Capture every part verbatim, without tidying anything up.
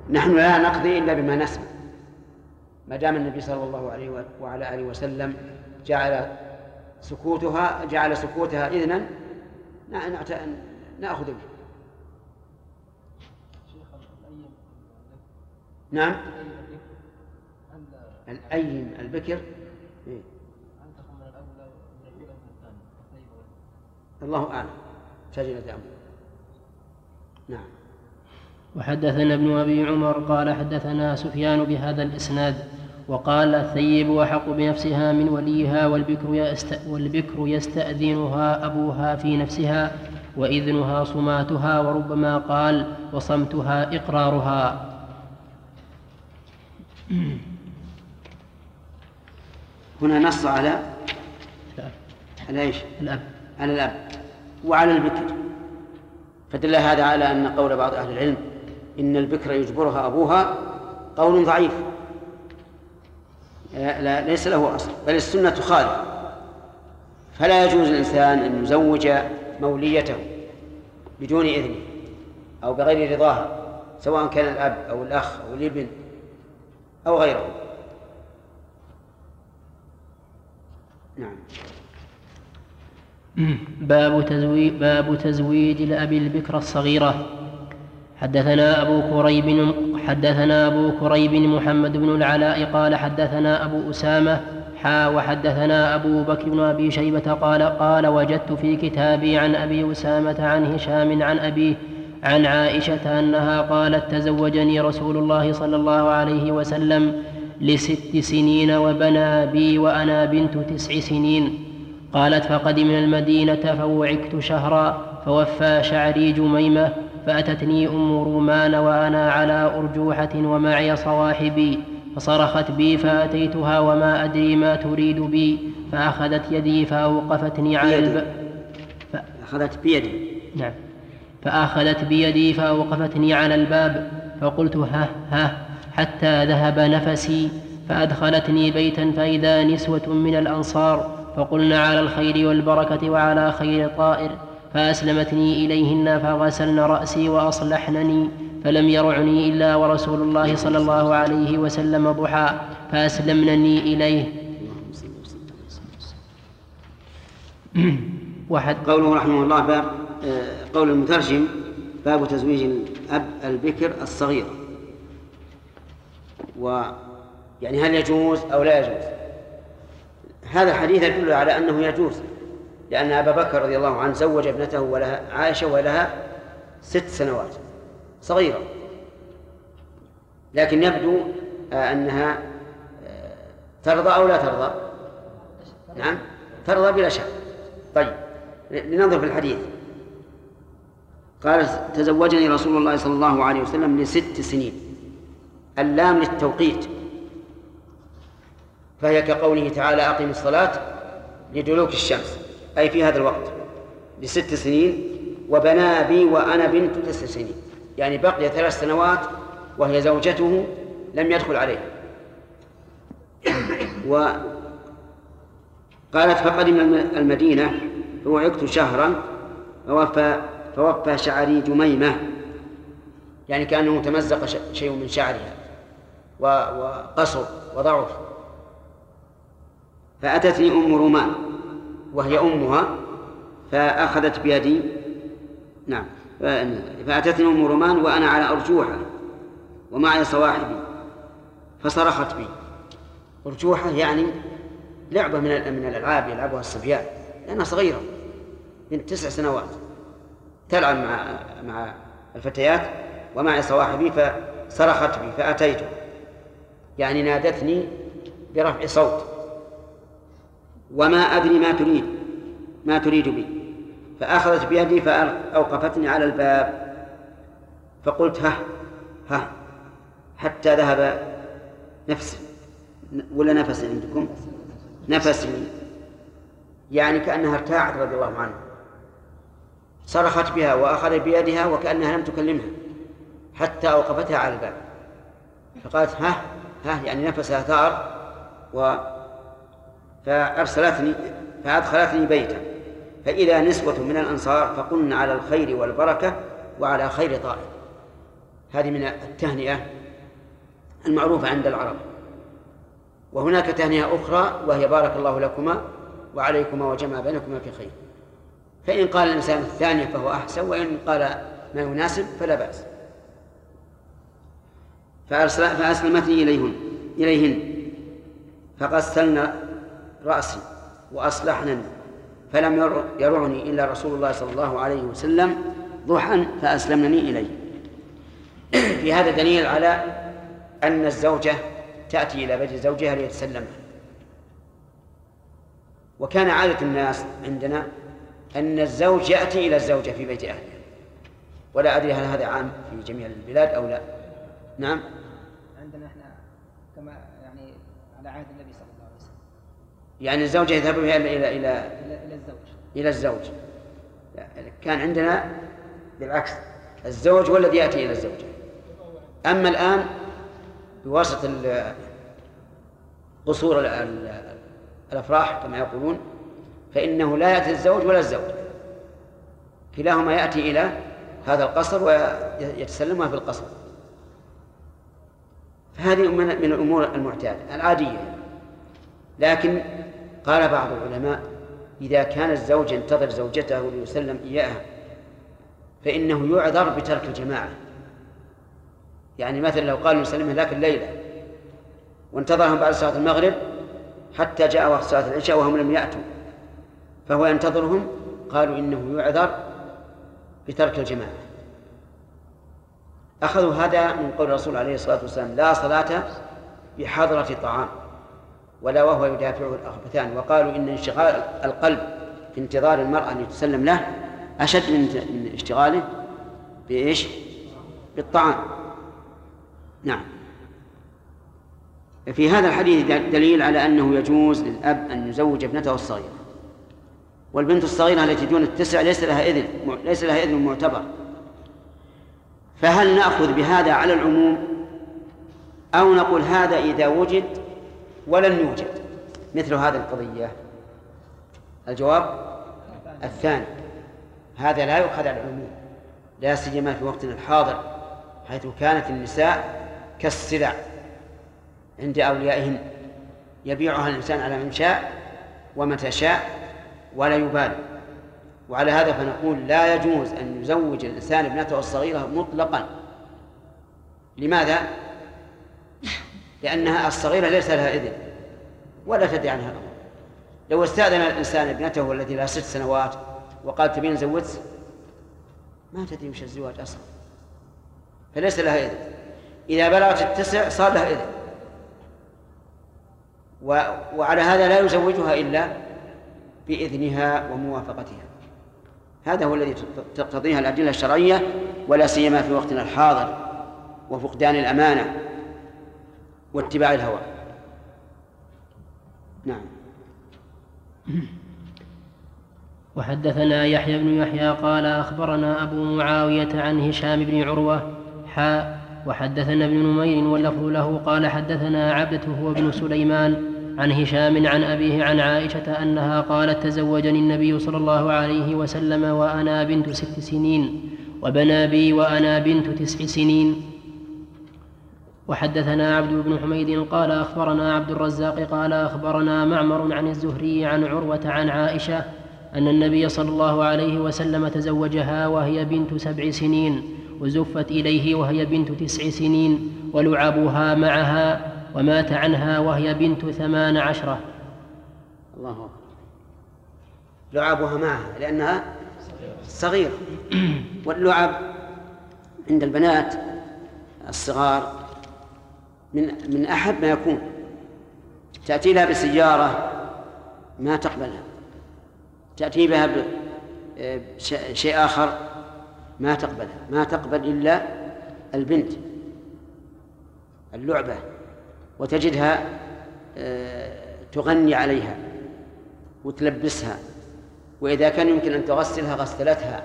نحن لا نقضي إلا بما نسمع، ما دام النبي صلى الله عليه وعلى آله وسلم جعل سكوتها جعل سكوتها إذنا نأخذ به. نعم. الأيم البكر إيه؟ الله أعلم. سجل دامه. نعم. وحدثنا ابن أبي عمر قال حدثنا سفيان بهذا الإسناد وقال الثيب أحق بنفسها من وليها والبكر, يست والبكر يستأذنها أبوها في نفسها وإذنها صماتها، وربما قال وصمتها إقرارها. هنا نص على على ايش؟ الأب. على الأب وعلى البكر، فدل هذا على أن قول بعض أهل العلم إن البكر يجبرها أبوها قول ضعيف لا ليس له أصل، بل السنة تخالف. فلا يجوز الإنسان أن يزوج موليته بدون إذنه أو بغير رضاها، سواء كان الأب أو الأخ أو الابن أو غيره. نعم. باب تزويج, باب تزويج الأب البكر الصغيرة. حدثنا أبو كريب حدثنا أبو كريب محمد بن العلاء قال حدثنا أبو أسامة حا وحدثنا أبو بكر بن أبي شيبة قال قال وجدت في كتابي عن أبي أسامة عن هشام عن أبيه عن عائشة أنها قالت تزوجني رسول الله صلى الله عليه وسلم لست سنين وبنى بي وأنا بنت تسع سنين. قالت فقدمنا المدينة فوعكت شهرا فوفى شعري جميمة فأتتني أم رومان وأنا على أرجوحة ومعي صواحبي فصرخت بي فأتيتها وما أدري ما تريد بي فأخذت يدي فأوقفتني على الباب فأخذت بيدي نعم فأخذت بيدي فأوقفتني على الباب فقلت ها ها حتى ذهب نفسي فأدخلتني بيتا فإذا نسوة من الأنصار فقلنا على الخير والبركة وعلى خير طائر فأسلمتني إليهن فغسلن رأسي وأصلحنني فلم يرعني إلا ورسول الله صلى الله عليه وسلم ضحى فأسلمنني إليه. واحد قوله رحمه الله باب قول المترجم باب تزويج الأب البكر الصغير، ويعني هل يجوز أو لا يجوز؟ هذا الحديث يدل على أنه يجوز، لأن أبا بكر رضي الله عنه زوج ابنته ولها عائشة ولها ست سنوات صغيرة، لكن يبدو أنها ترضى أو لا ترضى. نعم ترضى بلا شك. طيب لننظر في الحديث. قال تزوجني رسول الله صلى الله عليه وسلم لست سنين، اللام للتوقيت، فهي كقوله تعالى أقم الصلاة لدلوك الشمس، أي في هذا الوقت لست سنين. وبنى بي وأنا بنت تسع سنين، يعني بقي ثلاث سنوات وهي زوجته لم يدخل عليها. وقالت فقدم المدينة فوعكت شهرا فوفى, فوفى شعري جميمة، يعني كأنه تمزق شيء من شعرها وقصر وضعف. فأتتني أم رومان وهي أمها فأخذت بيدي نعم فأتتني أم رومان وأنا على أرجوحة ومعي صواحبي فصرخت بي. أرجوحة يعني لعبة من من الألعاب يلعبها الصبيان، لأنها صغيرة من تسع سنوات تلعب مع مع الفتيات. ومعي صواحبي فصرخت بي فأتيته، يعني نادتني برفع صوت وما أدري ما تريد ما تريد بي فأخذت بيدي فأوقفتني على الباب فقلت ها ها حتى ذهب نفسي ولا نفسي عندكم نفسي، يعني كأنها ارتاعت رضي الله عنها. صرخت بها وأخذ بيدها وكأنها لم تكلمها حتى أوقفتها على الباب فقالت ها ها يعني نفسها ثار و فأرسلتني فأدخلتني بيتا فإذا نسوة من الأنصار فقلنا على الخير والبركة وعلى خير طائر، هذه من التهنئة المعروفة عند العرب. وهناك تهنئة أخرى وهي بارك الله لكما وعليكما وجمع بينكما في خير. فإن قال الإنسان الثانية فهو أحسن، وإن قال ما يناسب فلا بأس. فأسلمتني إليهن إليهن فغسلن رأسي وأصلحنني، فلم يرعني إلا رسول الله صلى الله عليه وسلم ضحى فأسلمنني إليه. في هذا دليل على أن الزوجة تأتي إلى بيت زوجها ليتسلمها. وكان عادة الناس عندنا أن الزوج يأتي إلى الزوجة في بيت أهلها، ولا أدري هل هذا عام في جميع البلاد أو لا. نعم، عندنا احنا كما يعني على عهد النبي صلى الله عليه وسلم، يعني الزوجة يذهب إلى إلى إلى إلى الزوج إلى الزوج. كان عندنا بالعكس، الزوج هو الذي يأتي إلى الزوجة. أما الآن بواسطة قصور الأفراح كما يقولون، فإنه لا يأتي الزوج ولا الزوج، كلاهما يأتي إلى هذا القصر ويتسلمها في القصر. فهذه من الأمور المعتادة العادية. لكن قال بعض العلماء إذا كان الزوج ينتظر زوجته ليسلم إياها فإنه يعذر بترك الجماعة. يعني مثلا لو قال يسلمها ذاك الليلة وانتظرهم بعد صلاة المغرب حتى جاء وقت صلاة العشاء وهم لم يأتوا، فهو ينتظرهم، قالوا إنه يعذر بترك الجماعة. أخذوا هذا من قول الرسول عليه الصلاة والسلام لا صلاة بحضرة طعام ولا وهو يدافعه الأخبثان، وقالوا إن انشغال القلب في انتظار المرأة أن يتسلم له أشد من اشتغاله بإيش؟ بالطعام. نعم. في هذا الحديث دليل على أنه يجوز للأب أن يزوج ابنته الصغيرة، والبنت الصغيرة التي دون التسع ليس لها إذن ليس لها إذن معتبر. فهل نأخذ بهذا على العموم أو نقول هذا إذا وجد ولن يوجد مثل هذه القضية؟ الجواب الثاني، هذا لا يؤخذ على العموم، لا سيما في وقتنا الحاضر حيث كانت النساء كالسلع عند أوليائهن، يبيعها الإنسان على من شاء ومتى شاء ولا يبالي. وعلى هذا فنقول لا يجوز أن يزوج الإنسان ابنته الصغيرة مطلقا. لماذا؟ لأنها الصغيرة ليس لها إذن ولا تدري عنها الأمر. لو استأذن الإنسان ابنته التي لها ست سنوات وقال تبين زوجت، ما تدري وش الزواج أصلا، فليس لها إذن. إذا بلغت التسع صار لها إذن، وعلى هذا لا يزوجها إلا بإذنها وموافقتها. هذا هو الذي تقتضيها الأدلة الشرعية، ولا سيما في وقتنا الحاضر وفقدان الأمانة واتباع الهوى. نعم. وحدثنا يحيى بن يحيى قال أخبرنا أبو معاوية عن هشام بن عروة حاء وحدثنا ابن نمير واللفظ له قال حدثنا عبدة هو ابن سليمان عن هشام عن أبيه عن عائشة أنها قالت تزوجني النبي صلى الله عليه وسلم وأنا بنت ست سنين وبنى بي وأنا بنت تسع سنين. وحدثنا عبد بن حميد قال أخبرنا عبد الرزاق قال أخبرنا معمر عن الزهري عن عروة عن عائشة أن النبي صلى الله عليه وسلم تزوجها وهي بنت سبع سنين وزفت إليه وهي بنت تسع سنين ولعبها معها ومات عنها وهي بنت ثمان عشرة. الله أكبر. لعبها معها لأنها صغيرة. واللعب عند البنات الصغار من من أحب ما يكون. تأتي لها بسيارة ما تقبلها، تأتي بها بشيء آخر ما تقبلها، ما تقبل إلا البنت اللعبة، وتجدها تغني عليها وتلبسها، وإذا كان يمكن أن تغسلها غسلتها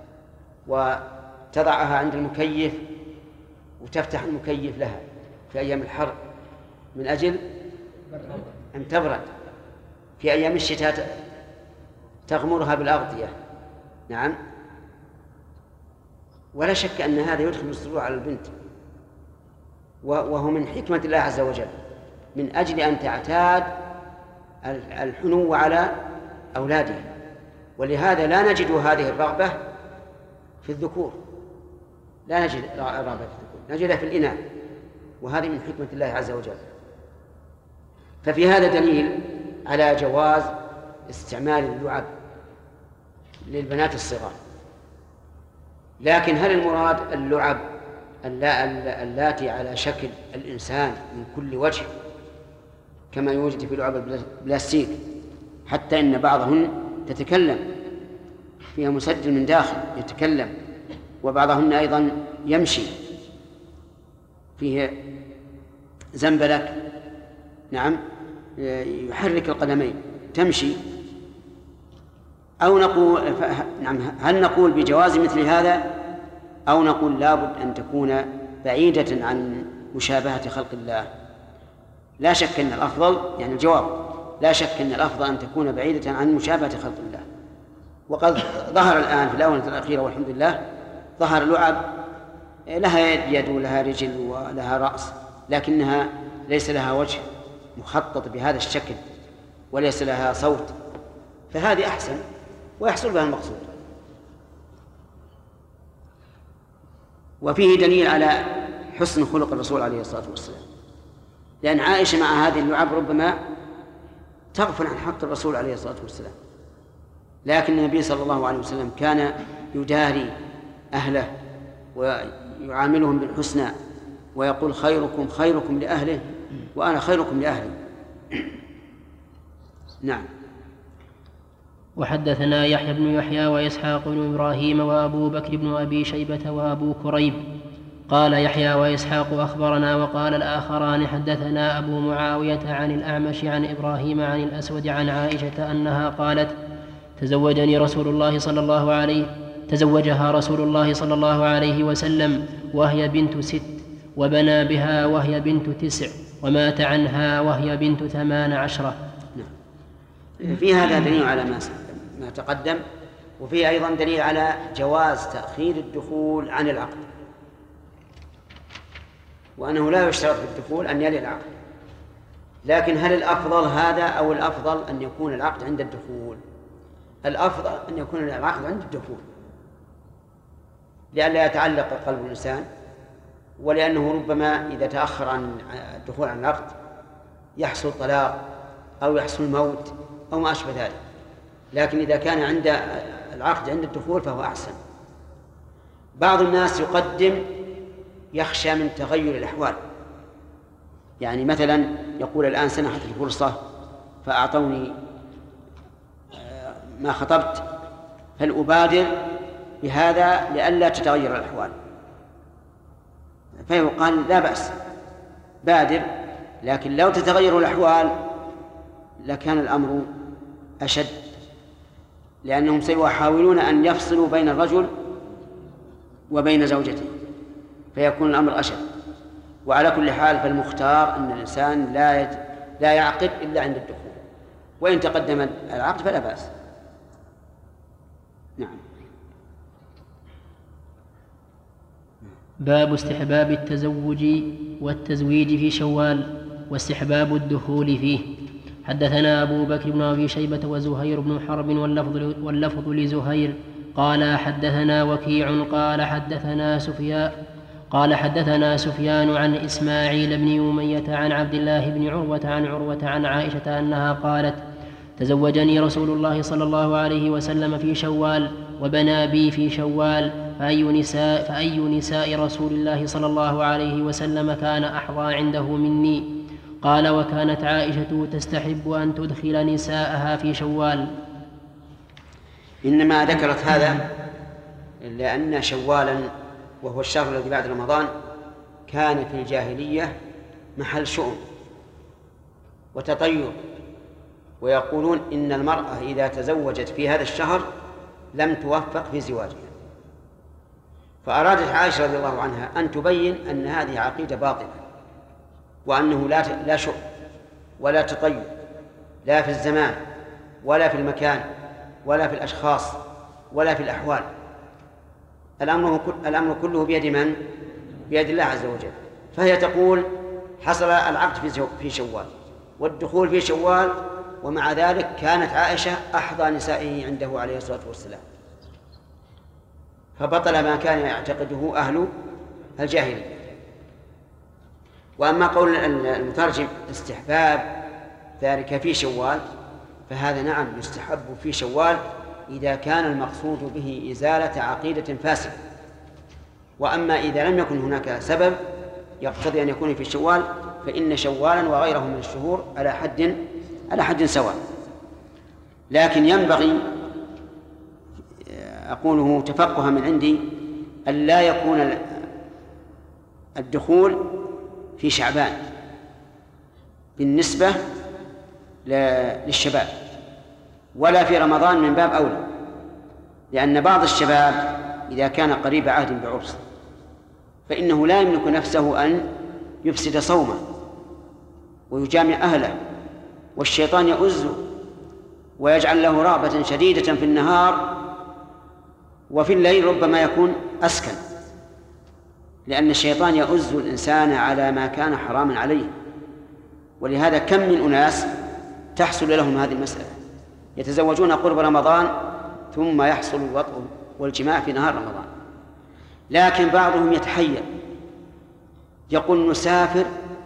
وتضعها عند المكيف وتفتح المكيف لها في أيام الحر من أجل أن تبرد. في أيام الشتاء تغمرها بالأغطية. نعم. ولا شك أن هذا يدخل السرور على البنت، وهو من حكمة الله عز وجل من أجل أن تعتاد الحنو على أولادها. ولهذا لا نجد هذه الرغبة في الذكور، لا نجد الرغبة في الذكور، نجدها في الإناث، وهذه من حكمة الله عز وجل. ففي هذا دليل على جواز استعمال اللعب للبنات الصغار. لكن هل المراد اللعب اللاتي على شكل الإنسان من كل وجه كما يوجد في لعب البلاستيك، حتى إن بعضهن تتكلم فيها مسجل من داخل يتكلم، وبعضهن أيضا يمشي فيه زنبلك، نعم، يحرك القدمين تمشي. أو نقول نعم هل نقول بجواز مثل هذا، أو نقول لابد أن تكون بعيدة عن مشابهة خلق الله؟ لا شك أن الأفضل، يعني الجواب لا شك أن الأفضل أن تكون بعيدة عن مشابهة خلق الله. وقد ظهر الآن في الآونة الأخيرة والحمد لله ظهر لعب لها يد ولها رجل ولها رأس، لكنها ليس لها وجه مخطط بهذا الشكل وليس لها صوت، فهذه أحسن ويحصل بها المقصود. وفيه دليل على حسن خلق الرسول عليه الصلاة والسلام، لأن عائشة مع هذه اللعب ربما تغفل عن حق الرسول عليه الصلاة والسلام، لكن النبي صلى الله عليه وسلم كان يداري أهله ويعاملهم بالحسنى ويقول خيركم خيركم لأهله وأنا خيركم لأهلي. نعم. وحدثنا يحيى بن يحيى وإسحاق بن إبراهيم وأبو بكر بن أبي شيبة وأبو كريب. قال يحيى وإسحاق أخبرنا، وقال الآخران حدثنا أبو معاوية عن الأعمش عن إبراهيم عن الأسود عن عائشة أنها قالت تزوجني رسول الله صلى الله عليه تزوجها رسول الله صلى الله عليه وسلم وهي بنت ست، وبنى بها وهي بنت تسع، ومات عنها وهي بنت ثمان عشرة. في هذا دليل على ما ما تقدم، وفيه أيضا دليل على جواز تأخير الدخول عن العقد، وأنه لا يشترط في الدخول أن يلي العقد. لكن هل الأفضل هذا أو الأفضل أن يكون العقد عند الدخول؟ الأفضل أن يكون العقد عند الدخول، لئلا يتعلق قلب الإنسان، ولأنه ربما إذا تأخر عن الدخول عن العقد يحصل طلاق أو يحصل موت أو ما أشبه ذلك. لكن إذا كان عند العقد عند الدخول فهو أحسن. بعض الناس يقدم يخشى من تغير الأحوال، يعني مثلا يقول الآن سنحت الفرصة فأعطوني ما خطبت، هل أبادر بهذا لئلا تتغير الأحوال؟ فيقال لا بأس، بادر، لكن لو تتغير الأحوال لكان الأمر أشد، لأنهم سيحاولون أن يفصلوا بين الرجل وبين زوجته فيكون الأمر أشد. وعلى كل حال فالمختار أن الإنسان لا يج... لا يعقد إلا عند الدخول، وإن تقدم العقد فلا بأس. نعم. باب استحباب التزوج والتزويج في شوال واستحباب الدخول فيه. حدثنا أبو بكر بن أبي شيبة وزهير بن حرب واللفظ, واللفظ لزهير قال حدثنا وكيع قال حدثنا سفيان قال حدثنا سفيان عن إسماعيل بن أمية عن عبد الله بن عروة عن عروة عن عائشة أنها قالت تزوجني رسول الله صلى الله عليه وسلم في شوال وبنى بي في شوال، فأي نساء, فأي نساء رسول الله صلى الله عليه وسلم كان أحظى عنده مني؟ قال وكانت عائشة تستحب أن تدخل نساءها في شوال. إنما ذكرت هذا لأن شوالا وهو الشهر الذي بعد رمضان كان في الجاهلية محل شؤم وتطير، ويقولون إن المرأة إذا تزوجت في هذا الشهر لم توفق في زواجها، فأرادت عائشة رضي الله عنها أن تبين أن هذه عقيدة باطلة، وأنه لا لا شؤم ولا تطير لا في الزمان ولا في المكان ولا في الأشخاص ولا في الأحوال، الأمر, الأمر كله بيد من؟ بيد الله عز وجل. فهي تقول حصل العقد في شوال والدخول في شوال، ومع ذلك كانت عائشة أحظى نسائه عنده عليه الصلاة والسلام، فبطل ما كان يعتقده أهل الجاهلية. وأما قول المترجم استحباب ذلك في شوال، فهذا نعم يستحب في شوال إذا كان المقصود به إزالة عقيدة فاسدة. وأما إذا لم يكن هناك سبب يقتضي أن يكون في شوال، فإن شوالا وغيره من الشهور على حد على حد سواء. لكن ينبغي، أقوله تفقها من عندي، أن لا يكون الدخول في شعبان بالنسبة للشباب، ولا في رمضان من باب أولى، لأن بعض الشباب إذا كان قريب عهد بعرس فإنه لا يملك نفسه أن يفسد صومه ويجامع أهله، والشيطان يؤزه ويجعل له رغبة شديدة في النهار، وفي الليل ربما يكون أسكن، لأن الشيطان يؤز الإنسان على ما كان حراما عليه. ولهذا كم من أناس تحصل لهم هذه المسألة، يتزوجون قرب رمضان ثم يحصل الوطء والجماع في نهار رمضان. لكن بعضهم يتحير يقول نسافر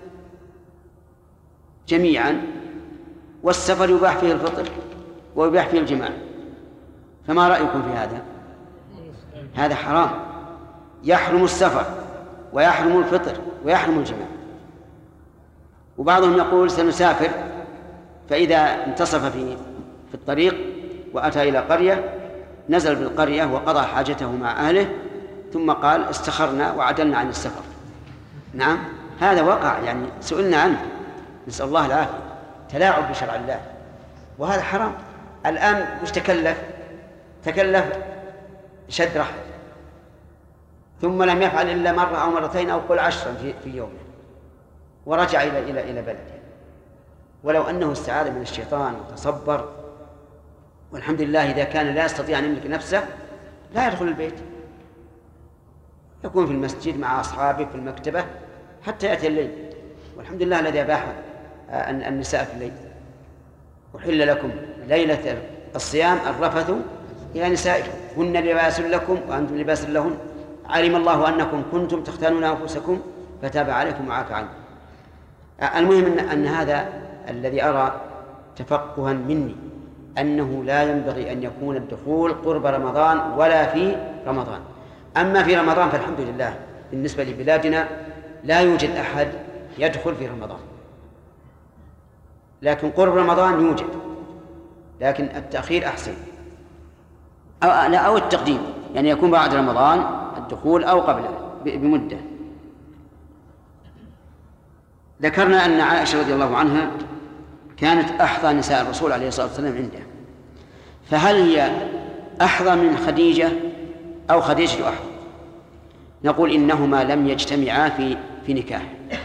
جميعا والسفر يباح فيه الفطر ويباح فيه الجماع، فما رأيكم في هذا؟ هذا حرام، يحرم السفر ويحرم الفطر ويحرم الجماع. وبعضهم يقول سنسافر، فإذا انتصف في في الطريق وأتى إلى قرية نزل بالقرية وقضى حاجته مع أهله، ثم قال استخرنا وعدلنا عن السفر. نعم هذا وقع، يعني سئلنا عنه، نسأل الله العافية، تلاعب بشرع الله، وهذا حرام. الآن مش تكلف تكلف شد رحل ثم لم يفعل إلا مرة أو مرتين أو قل عشرا في, في يومه، ورجع إلى إلى إلى بلده، ولو أنه استعاذ من الشيطان وتصبر، والحمد لله إذا كان لا يستطيع أن يملك نفسه لا يدخل البيت، يكون في المسجد مع أصحابه في المكتبة حتى يأتي الليل. والحمد لله الذي أباح النساء في الليل، وحل لكم ليلة الصيام الرفث إلى نسائكم هن لباس لكم وأنتم لباس لهن علم الله أنكم كنتم تختانون أنفسكم فتاب عليكم وعفى عنكم. المهم أن, أن هذا الذي أرى تفقها مني أنه لا ينبغي أن يكون الدخول قرب رمضان ولا في رمضان. أما في رمضان فالحمد لله بالنسبة لبلادنا لا يوجد أحد يدخل في رمضان، لكن قرب رمضان يوجد، لكن التأخير أحسن أو, لا أو التقديم، يعني يكون بعد رمضان الدخول أو قبله بمدة. ذكرنا أن عائشة رضي الله عنها كانت أحظى نساء الرسول عليه الصلاة والسلام عنده، فهل هي أحظى من خديجة أو خديجة أحظى؟ نقول إنهما لم يجتمعا في في نكاح،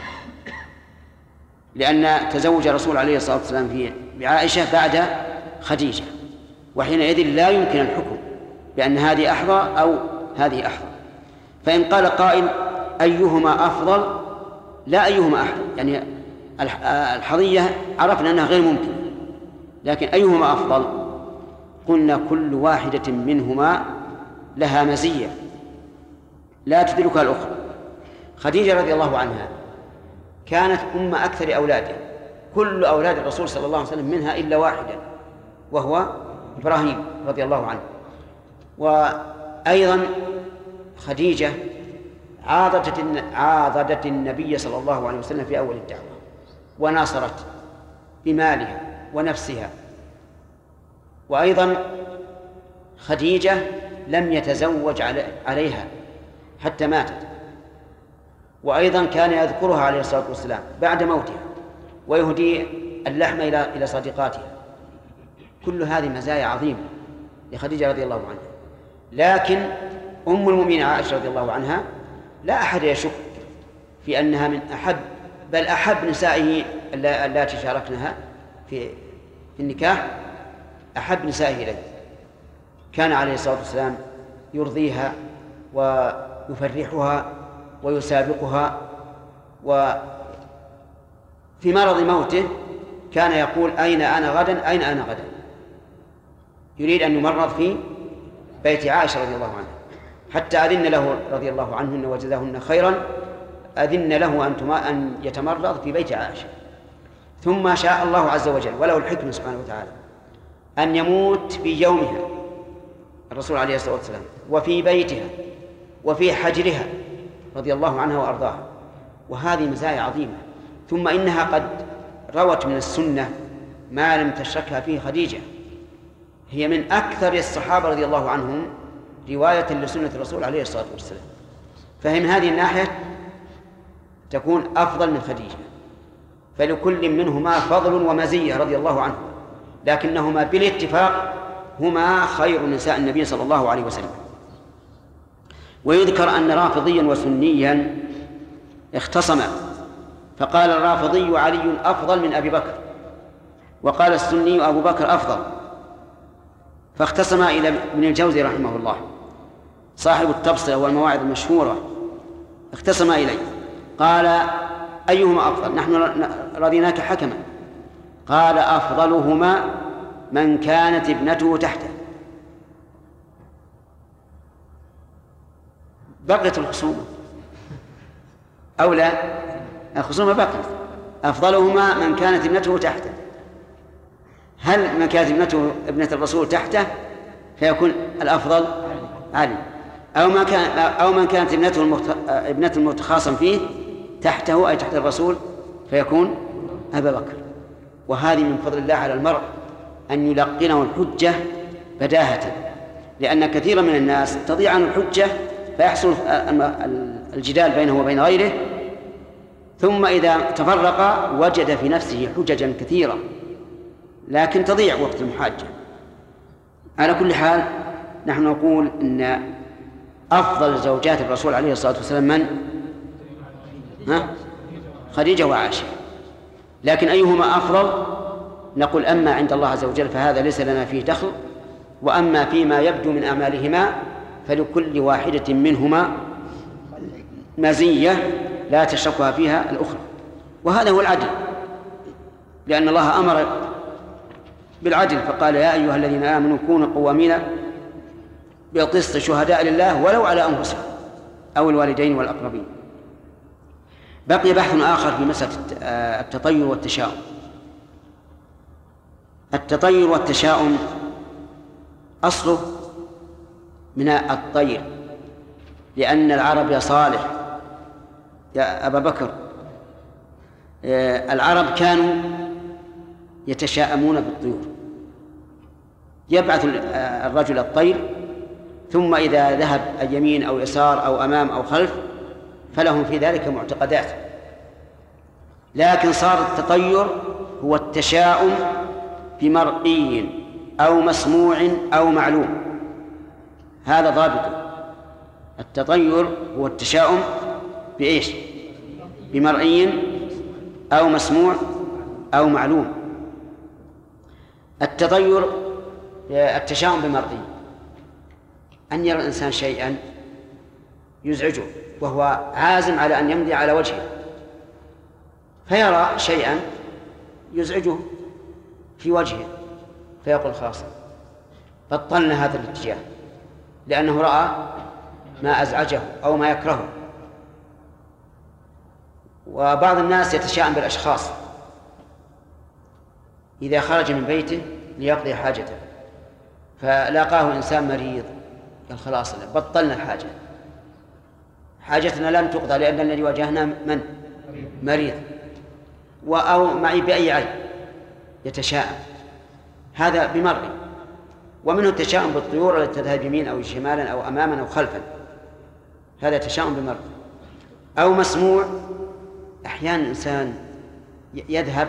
لأن تزوج الرسول عليه الصلاة والسلام في بعائشة بعد خديجة، وحينئذ لا يمكن الحكم بأن هذه أحظى أو هذه أحظى. فإن قال قائل أيهما أفضل، لا أيهما أحظى، يعني الحظية عرفنا أنها غير ممكن، لكن أيهما أفضل؟ قلنا كل واحدة منهما لها مزية لا تدركها الأخرى. خديجة رضي الله عنها كانت أم أكثر أولاده، كل أولاد الرسول صلى الله عليه وسلم منها إلا واحدا وهو إبراهيم رضي الله عنه. وأيضا خديجة عاضدت عاضدت النبي صلى الله عليه وسلم في أول الدعوة وناصرت بمالها ونفسها. وأيضا خديجة لم يتزوج عليها حتى ماتت، وأيضا كان يذكرها عليه الصلاة والسلام بعد موتها ويهدي اللحم إلى إلى صديقاتها. كل هذه مزايا عظيمة لخديجة رضي الله عنها. لكن أم المؤمنين عائشة رضي الله عنها لا أحد يشك في أنها من أحب بل أحب نسائه اللاتي شاركنها في في النكاح، أحب نسائه إليه. كان عليه الصلاة والسلام يرضيها ويفرحها ويسابقها. وفي مرض موته كان يقول أين أنا غدا أين أنا غدا، يريد أن يمرض في بيت عائشة رضي الله عنها، حتى أذن له رضي الله عنهن وجزاهن خيرا، أذن له أن يتمرض في بيت عائشة. ثم شاء الله عز وجل وله الحكمة سبحانه وتعالى أن يموت في يومها الرسول عليه الصلاة والسلام، وفي بيتها وفي حجرها رضي الله عنها وأرضاها، وهذه مزايا عظيمة. ثم إنها قد روت من السنة ما لم تشركها فيه خديجة، هي من أكثر الصحابة رضي الله عنهم رواية لسنة الرسول عليه الصلاة والسلام، فهي من هذه الناحية تكون أفضل من خديجة، فلكل منهما فضل ومزية رضي الله عنه، لكنهما بالاتفاق هما خير نساء النبي صلى الله عليه وسلم. ويذكر أن رافضيا وسنيا اختصما، فقال الرافضي علي أفضل من أبي بكر، وقال السني أبو بكر أفضل، فاختصما إلى ابن الجوزي رحمه الله صاحب التبصرة والمواعظ المشهورة، اختصما إليه قال أيهما أفضل؟ نحن رضيناك حكما. قال أفضلهما من كانت ابنته تحته. بقيت الخصومة أو لا؟ الخصومة بقيت. أفضلهما من كانت ابنته تحته، هل من كانت ابنته ابنة الرسول تحته فيكون الأفضل علي، أو ما كان أو من كانت ابنته المخت... ابنة المتخاصم فيه تحته أي تحت الرسول فيكون أبا بكر. وهذه من فضل الله على المرء أن يلقنه الحجة بداهة، لأن كثيرا من الناس تضيع عنه الحجة فيحصل الجدال بينه وبين غيره، ثم إذا تفرق وجد في نفسه حججا كثيرة لكن تضيع وقت المحاجة. على كل حال نحن نقول إن أفضل زوجات الرسول عليه الصلاة والسلام من؟ ها؟ خديجة وعائشة. لكن أيهما أفضل؟ نقول أما عند الله عز وجل فهذا ليس لنا فيه دخل، وأما فيما يبدو من أعمالهما فلكل واحدة منهما مزية لا تشركها فيها الأخرى، وهذا هو العدل، لأن الله أمر بالعدل فقال يا أيها الذين آمنوا كونوا قوامين بالقسط شهداء لله ولو على أنفسهم أو الوالدين والأقربين. بقي بحث آخر في مسألة التطير والتشاؤم. التطير والتشاؤم أصله من الطير، لأن العرب يا صالح يا أبا بكر العرب كانوا يتشاءمون بالطيور، يبعث الرجل الطير ثم إذا ذهب يمين أو يسار أو أمام أو خلف فلهم في ذلك معتقدات. لكن صار التطير هو التشاؤم بمرئي أو مسموع أو معلوم، هذا ضابطه. التطير هو التشاؤم بإيش؟ بمرئي أو مسموع أو معلوم. التطير التشاؤم بمرئي، أن يرى الإنسان شيئا يزعجه وهو عازم على أن يمضي على وجهه، فيرى شيئا يزعجه في وجهه فيقول خلاص بطلنا هذا الاتجاه، لأنه رأى ما أزعجه أو ما يكرهه. وبعض الناس يتشاءم بالأشخاص، إذا خرج من بيته ليقضي حاجته فلاقاه إنسان مريض قال خلاص بطلنا الحاجة، حاجتنا لن تقضى لأن الذي واجهنا من؟ مريض، أو معي بأي عيب، يتشاءم. هذا بمرئي. ومنه التشاؤم بالطيور التي تذهب يمين أو شمالا أو أماما أو خلفا، هذا تشاؤم بمرئي. أو مسموع، أحيانا الإنسان يذهب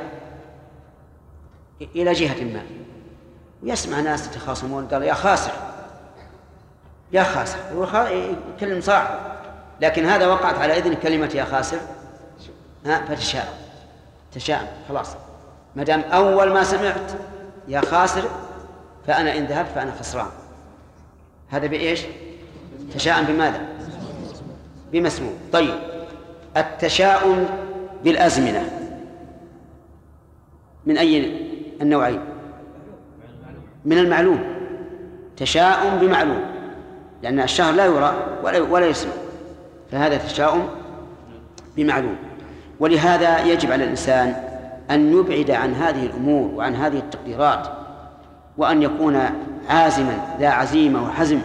إلى جهة ما ويسمع ناس يتخاصمون قال يا خاسر يا خاسر، يكلم صاحبه، لكن هذا وقعت على إذن كلمة يا خاسر ها فتشاءم تشاءم خلاص، ما دام أول ما سمعت يا خاسر فأنا إن ذهبت فأنا خسران. هذا بإيش؟ تشاءم بماذا؟ بمسموع. طيب، التشاؤم بالأزمنة من أي النوعين؟ من المعلوم، تشاؤم بمعلوم، لأن الشهر لا يرى ولا يسمع، فهذا تشاؤم بمعلوم. ولهذا يجب على الإنسان أن يبعد عن هذه الأمور وعن هذه التقديرات، وأن يكون عازما ذا عزيمة وحزم.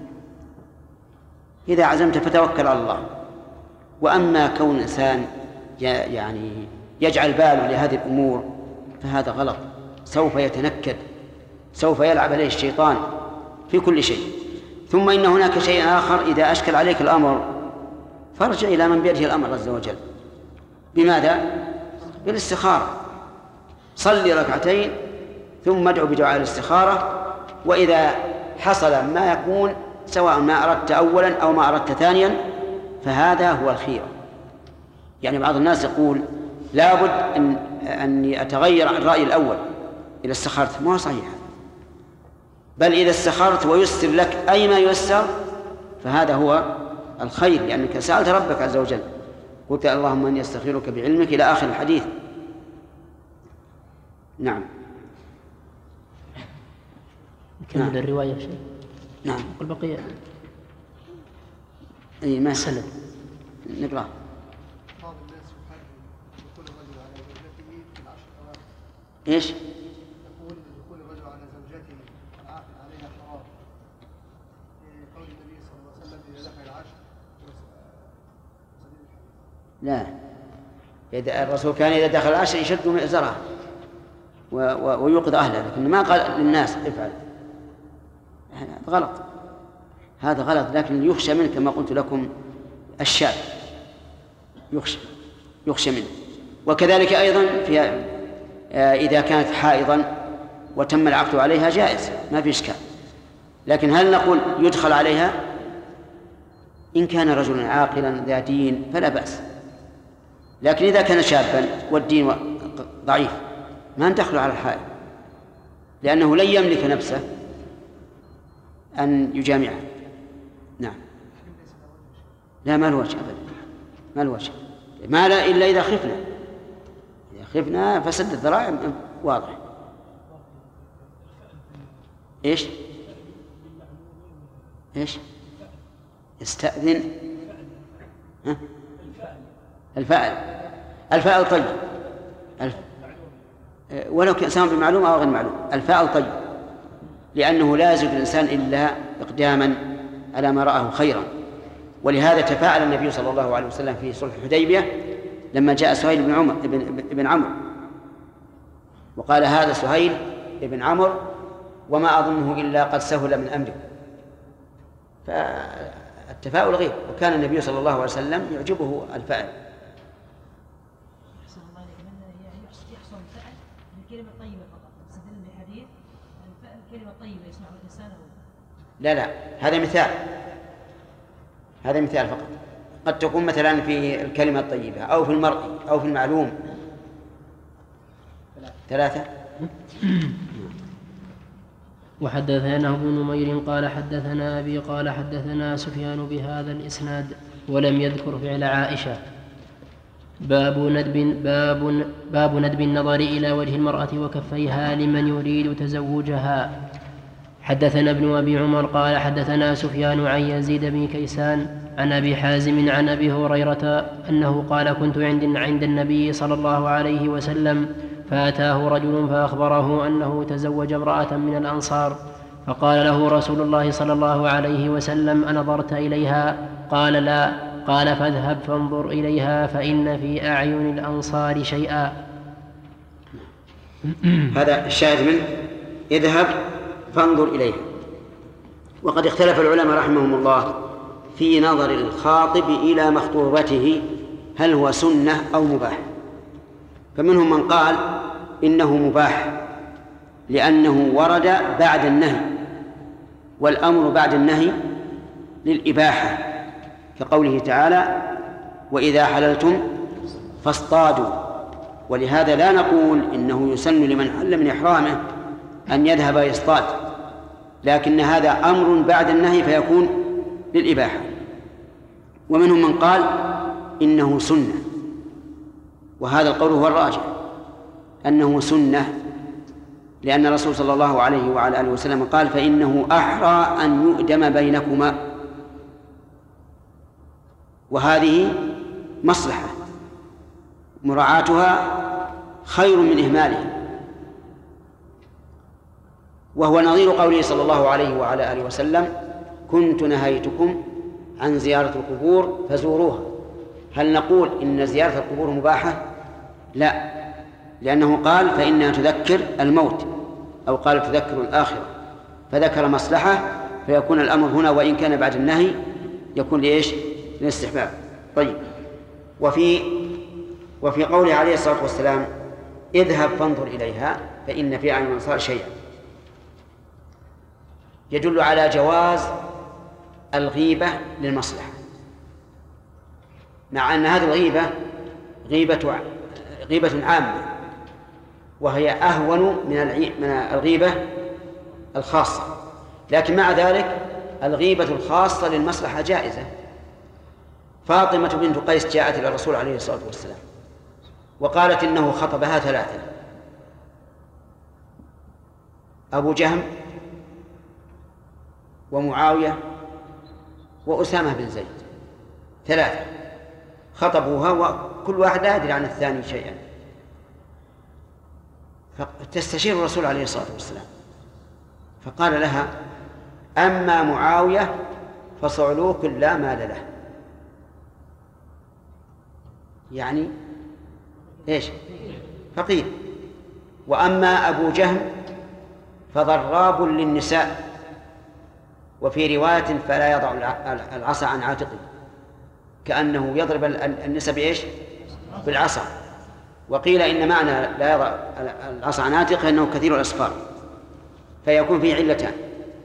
إذا عزمت فتوكل على الله. وأما كون الإنسان يعني يجعل باله لهذه الأمور فهذا غلط، سوف يتنكد، سوف يلعب عليه الشيطان في كل شيء. ثم إن هناك شيء آخر، إذا أشكل عليك الأمر فارجع إلى من بيده الأمر عز وجل. بماذا؟ بالاستخارة. صلي ركعتين ثم ادعو بدعاء الاستخارة، وإذا حصل ما يكون سواء ما أردت أولا أو ما أردت ثانيا فهذا هو الخير. يعني بعض الناس يقول لابد أن أن أتغير عن الرأي الأول إذا استخرت. ما هو صحيح، بل إذا استخرت ويسر لك أي ما يسر فهذا هو الخير، لأنك سألت ربك عز وجل، قلت اللهم أني أستخيرك بعلمك إلى آخر الحديث. نعم. نكمل نعم. الرواية شيء. نعم. قل بقية. أي ما سند. نقرأ. بعض الناس يحرم دخول الرجل على زوجته في العشر الأواخر. إيش؟ يقول دخول الرجل على زوجته العاقل عليها حرام. قول النبي صلى الله عليه وسلم إذا دخل العشر. لا، إذا الرسول كان إذا دخل العشر يشد مئزره ويوقظ أهله، لكن ما قال للناس افعل. هذا غلط، هذا غلط. لكن يخشى منه كما قلت لكم الشاب يخشى يخشى منه. وكذلك أيضا في إذا كانت حائضا وتم العقد عليها جائز، ما في إشكال. لكن هل نقول يدخل عليها؟ إن كان رجلا عاقلا ذا دين فلا بأس، لكن إذا كان شابا والدين ضعيف ما ندخل على الحائض، لأنه لن يملك نفسه أن يجامعها. نعم. لا، ما له وجه أبدا، ما له وجه، ما لا إلا إذا خفنا، إذا خفنا فسد الذرائع واضح. إيش إيش يستأذن؟ ها؟ الفاعل الفاعل طيب، الف... ولو كان سواء بمعلوم أو غير معلوم، الفاعل طيب، لأنه لا يزيد الإنسان إلا إقداما على ما رآه خيرا. ولهذا تفاعل النبي صلى الله عليه وسلم في صلح الحديبية لما جاء سهيل بن عمر ابن عمرو وقال هذا سهيل ابن عمرو وما أظنه إلا قد سهل من أمره. فالتفاؤل غير، وكان النبي صلى الله عليه وسلم يعجبه الفعل. أحسن الله عليك، من يحصل الفعل بالكلمة الطيبة فقط، تستدل بحديث الكلمة الطيبة يسمعها الإنسان. لا لا، هذا مثال، هذا مثال فقط. قد تكون مثلا في الكلمة الطيبة أو في المرء أو في المعلوم. ثلاثة. وحدثنا ابن نمير قال حدثنا أبي قال حدثنا سفيان بهذا الإسناد ولم يذكر فعل عائشة. باب ندب باب باب ندب النظر إلى وجه المرأة وكفيها لمن يريد تزوجها. حدثنا ابن أبي عمر قال حدثنا سفيان عن يزيد بن كيسان عن أبي حازم عن أبي هريرة أنه قال كنت عند عند النبي صلى الله عليه وسلم فأتاه رجل فأخبره أنه تزوج امرأة من الأنصار، فقال له رسول الله صلى الله عليه وسلم أنظرت إليها؟ قال لا. قال فاذهب فانظر إليها فإن في أعين الأنصار شيئا. هذا الشاهد منه، اذهب فانظر إليها. وقد اختلف العلماء رحمهم الله في نظر الخاطب إلى مخطوبته هل هو سنة أو مباح. فمنهم من قال إنه مباح لأنه ورد بعد النهي، والأمر بعد النهي للإباحة، كقوله تعالى وإذا حللتم فاصطادوا. ولهذا لا نقول إنه يسن لمن حل من إحرامه أن يذهب يصطاد، لكن هذا أمر بعد النهي فيكون للإباحة. ومنهم من قال إنه سنة، وهذا القول هو الراجح أنه سنة، لأن الرسول صلى الله عليه وعلى آله وسلم قال فإنه أحرى أن يؤدم بينكما، وهذه مصلحة مراعاتها خير من إهماله، وهو نظير قوله صلى الله عليه وعلى آله وسلم كنت نهيتكم عن زيارة القبور فزوروها. هل نقول إن زيارة القبور مباحة؟ لا، لأنه قال فإنها تذكر الموت، أو قال تذكر الآخرة، فذكر مصلحة، فيكون الأمر هنا وإن كان بعد النهي يكون لإيش؟ للاستحباب. طيب، وفي وفي قوله عليه الصلاة والسلام اذهب فانظر إليها فإن في أعين الأنصار شيئا، يدل على جواز الغيبة للمصلحة، مع أن هذه الغيبة غيبة غيبة عامة، وهي أهون من الغيبة الخاصة، لكن مع ذلك الغيبة الخاصة للمصلحة جائزة. فاطمة بنت قيس جاءت إلى الرسول عليه الصلاة والسلام وقالت إنه خطبها ثلاثة: أبو جهم ومعاوية وأسامة بن زيد، ثلاثة خطبوها وكل واحد لا يدري عن الثاني شيئا. فتستشير الرسول عليه الصلاة والسلام فقال لها: أما معاوية فصعلوك لا مال له، يعني إيش؟ فقير. وأما أبو جهم فضراب للنساء، وفي رواية فلا يضع العصا عن عاتقه، كأنه يضرب النساء بإيش؟ بالعصا. وقيل إن معنى لا يضع العصا عن عاتقه أنه كثير الأسفار، فيكون فيه علتان: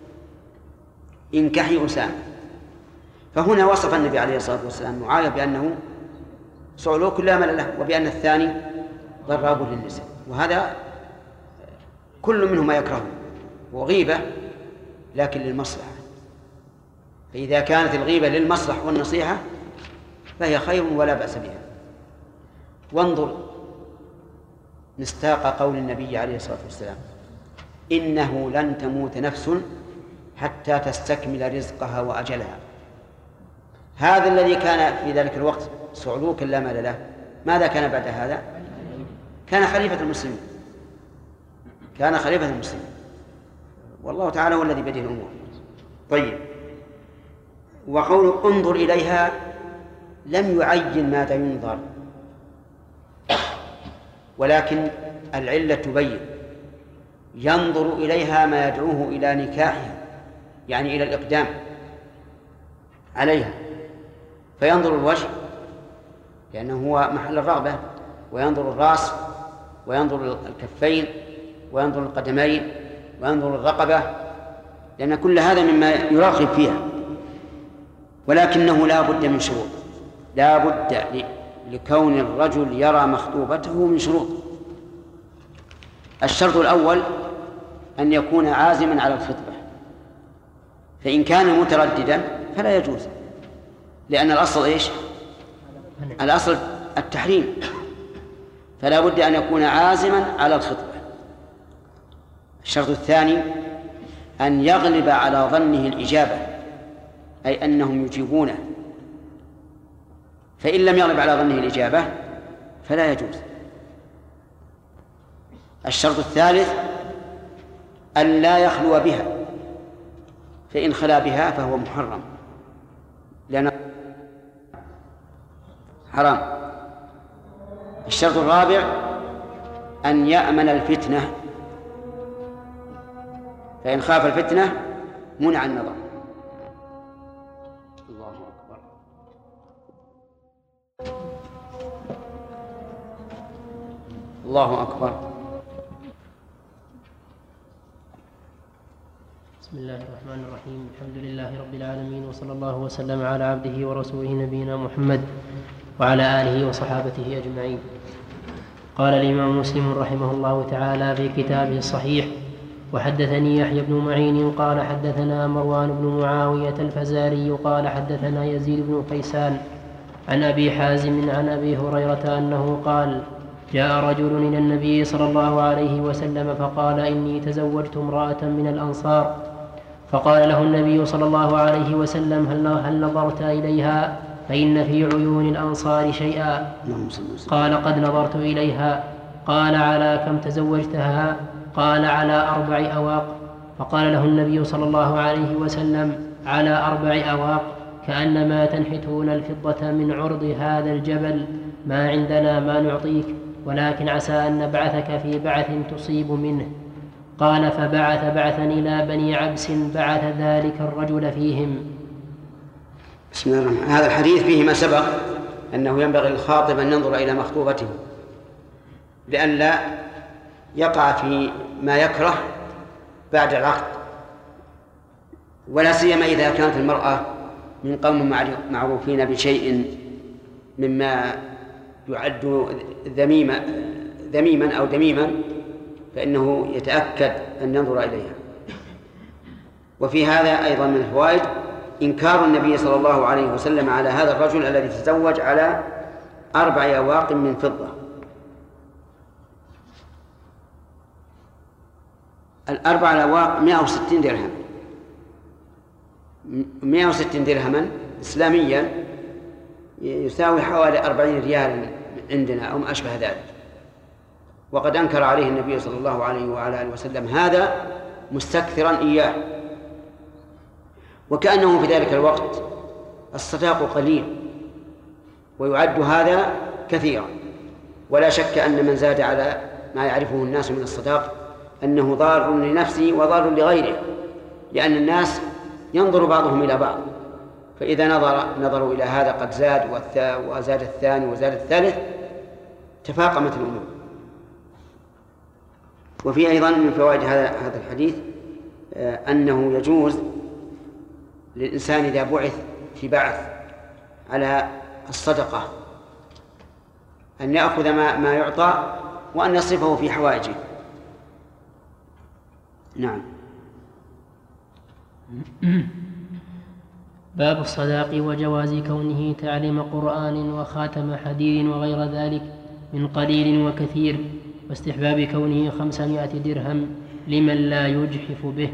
انكحي أسامة. فهنا وصف النبي عليه الصلاة والسلام معاوية بأنه صعلوك لا مال له، وبأن الثاني ضراب للنساء، وهذا كل منهما يكرهه وغيبة لكن للمصلحة. فإذا كانت الغيبة للمصلحة والنصيحة فهي خير ولا بأس بها. وانظر مصداق قول النبي عليه الصلاة والسلام: إنه لن تموت نفس حتى تستكمل رزقها وأجلها. هذا الذي كان في ذلك الوقت صعلوك لا مال له، ماذا كان بعد هذا؟ كان خليفة المسلمين، كان خليفة المسلمين، والله تعالى هو الذي بيده الأمور. طيب، وقول انظر إليها لم يعين ماذا ينظر، ولكن العلة تبين: ينظر إليها ما يدعوه إلى نكاحها، يعني إلى الإقدام عليها، فينظر الوجه لأنه هو محل الرغبة، وينظر الرأس، وينظر الكفين، وينظر القدمين، وينظر الرقبة، لأن كل هذا مما يراقب فيها. ولكنه لا بد من شروط، لا بد لكون الرجل يرى مخطوبته من شروط. الشرط الأول أن يكون عازما على الخطبة، فإن كان مترددا فلا يجوز، لأن الأصل إيش؟ الأصل التحريم، فلا بد أن يكون عازما على الخطبة. الشرط الثاني أن يغلب على ظنه الإجابة، أي أنهم يجيبونه، فإن لم يغلب على ظنه الإجابة فلا يجوز. الشرط الثالث أن لا يخلو بها، فإن خلا بها فهو محرم لأنه حرام. الشرط الرابع أن يأمن الفتنة، فإن خاف الفتنة منع النظر. الله أكبر. الله أكبر. بسم الله الرحمن الرحيم. الحمد لله رب العالمين، وصلى الله وسلم على عبده ورسوله نبينا محمد وعلى آله وصحابته أجمعين. قال الإمام مسلم رحمه الله تعالى في كتابه الصحيح: وحدثني يحيى بن معين قال حدثنا مروان بن معاوية الفزاري قال حدثنا يزيد بن كيسان عن أبي حازم عن أبي هريرة أنه قال جاء رجل إلى النبي صلى الله عليه وسلم فقال إني تزوجت امرأة من الأنصار فقال له النبي صلى الله عليه وسلم هل, هل نظرت إليها فإن في عيون الأنصار شيئا؟ قال قد نظرت إليها. قال على كم تزوجتها؟ قال على أربع أواق. فقال له النبي صلى الله عليه وسلم على أربع أواق كأنما تنحتون الفضة من عرض هذا الجبل، ما عندنا ما نعطيك، ولكن عسى أن نبعثك في بعث تصيب منه. قال فبعث بعثا إلى بني عبس بعث ذلك الرجل فيهم. بسم الله الرحمن الرحيم. هذا الحديث فيه ما سبق أنه ينبغي للخاطب أن ينظر إلى مخطوبته لئلا يقع في ما يكره بعد العقد، ولا سيما إذا كانت المرأة من قوم معروفين بشيء مما يعد ذميما ذميما أو دميما، فإنه يتأكد أن ينظر إليها. وفي هذا أيضا من الفوائد إنكار النبي صلى الله عليه وسلم على هذا الرجل الذي تزوج على أربع أواق من فضة. الأربع الأواق مئة وستين درهم، مئة وستين درهما إسلاميا يساوي حوالي أربعين ريال عندنا أو ما أشبه ذلك. وقد أنكر عليه النبي صلى الله عليه وعلى آله وسلم هذا مستكثرا إياه، وكأنه في ذلك الوقت الصداق قليل ويعد هذا كثيرا. ولا شك أن من زاد على ما يعرفه الناس من الصداق أنه ضار لنفسه وضار لغيره، لأن الناس ينظر بعضهم إلى بعض، فإذا نظر نظروا إلى هذا قد زاد وزاد الثاني وزاد الثالث تفاقمت الأمور. وفي أيضا من فوائد هذا الحديث أنه يجوز للإنسان إذا بعث في بعث على الصدقة أن يأخذ ما, ما يعطى وأن يصرفه في حوائجه. نعم. باب الصداق وجواز كونه تعليم قرآن وخاتم حديد وغير ذلك من قليل وكثير، واستحباب كونه خمسمائة درهم لمن لا يجحف به.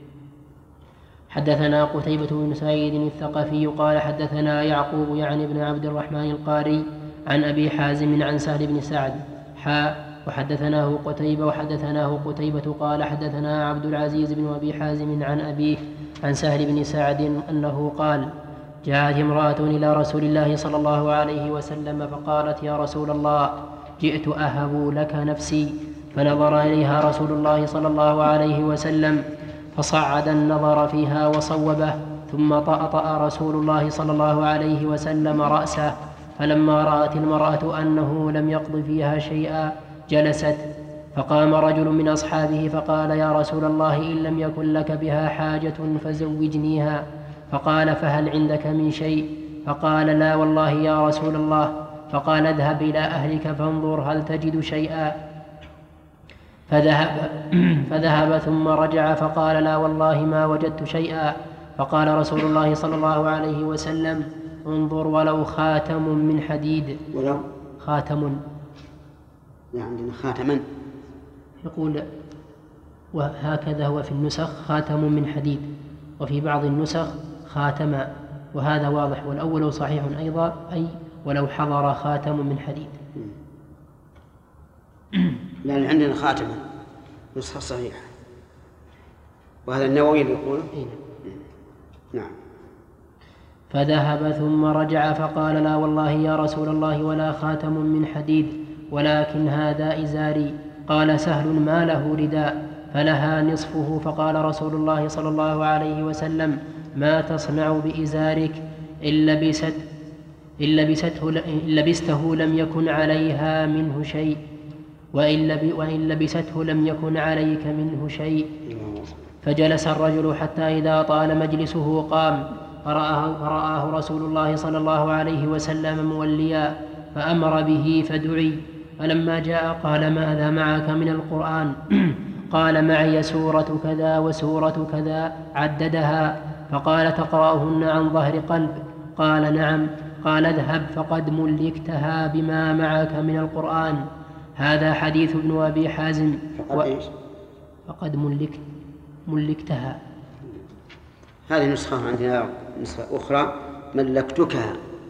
حدثنا قتيبة بن سعيد الثقفي قال حدثنا يعقوب يعني بن عبد الرحمن القاري عن أبي حازم عن سهل بن سعد حاء وحدثناه قتيبة وحدثناه قتيبة قال حدثنا عبد العزيز بن أبي حازم عن أبيه عن سهل بن سعد أنه قال جاءت امرأة إلى رسول الله صلى الله عليه وسلم فقالت يا رسول الله جئت أهب لك نفسي، فنظر إليها رسول الله صلى الله عليه وسلم فصعد النظر فيها وصوبه، ثم طأطأ رسول الله صلى الله عليه وسلم رأسه، فلما رأت المرأة أنه لم يقض فيها شيئا جلست، فقام رجل من أصحابه فقال يا رسول الله إن لم يكن لك بها حاجة فزوجنيها. فقال فهل عندك من شيء؟ فقال لا والله يا رسول الله. فقال اذهب إلى أهلك فانظر هل تجد شيئا. فذهب, فذهب ثم رجع فقال لا والله ما وجدت شيئا. فقال رسول الله صلى الله عليه وسلم انظر ولو خاتم من حديد. ولو خاتم يعني عندنا خاتما يقول وهكذا هو في النسخ خاتم من حديد، وفي بعض النسخ خاتما، وهذا واضح، والأول صحيح أيضا أي ولو حضر خاتم من حديد. لأن عندنا خاتما نسخة صحيحة، وهذا النووي اللي يقول إيه؟ نعم. فذهب ثم رجع فقال لا والله يا رسول الله ولا خاتم من حديد ولكن هذا إزاري. قال سهل ما له رداء فلها نصفه. فقال رسول الله صلى الله عليه وسلم ما تصنع بإزارك إن لبست إن لبسته, إن لبسته لم يكن عليها منه شيء وإن, لب وإن لبسته لم يكن عليك منه شيء. فجلس الرجل حتى إذا طال مجلسه قام فرآه, فرآه رسول الله صلى الله عليه وسلم موليا فأمر به فدعي. فلما جاء قال ماذا معك من القرآن؟ قال معي سورة كذا وسورة كذا عددها، فقال تقرأهن عن ظهر قلب؟ قال نعم. قال اذهب فقد ملكتها بما معك من القرآن. هذا حديث ابن أبي حازم. فقد إيش؟ فقد ملكت ملكتها. هذه نسخة عندنا، نسخة أخرى ملكتكها.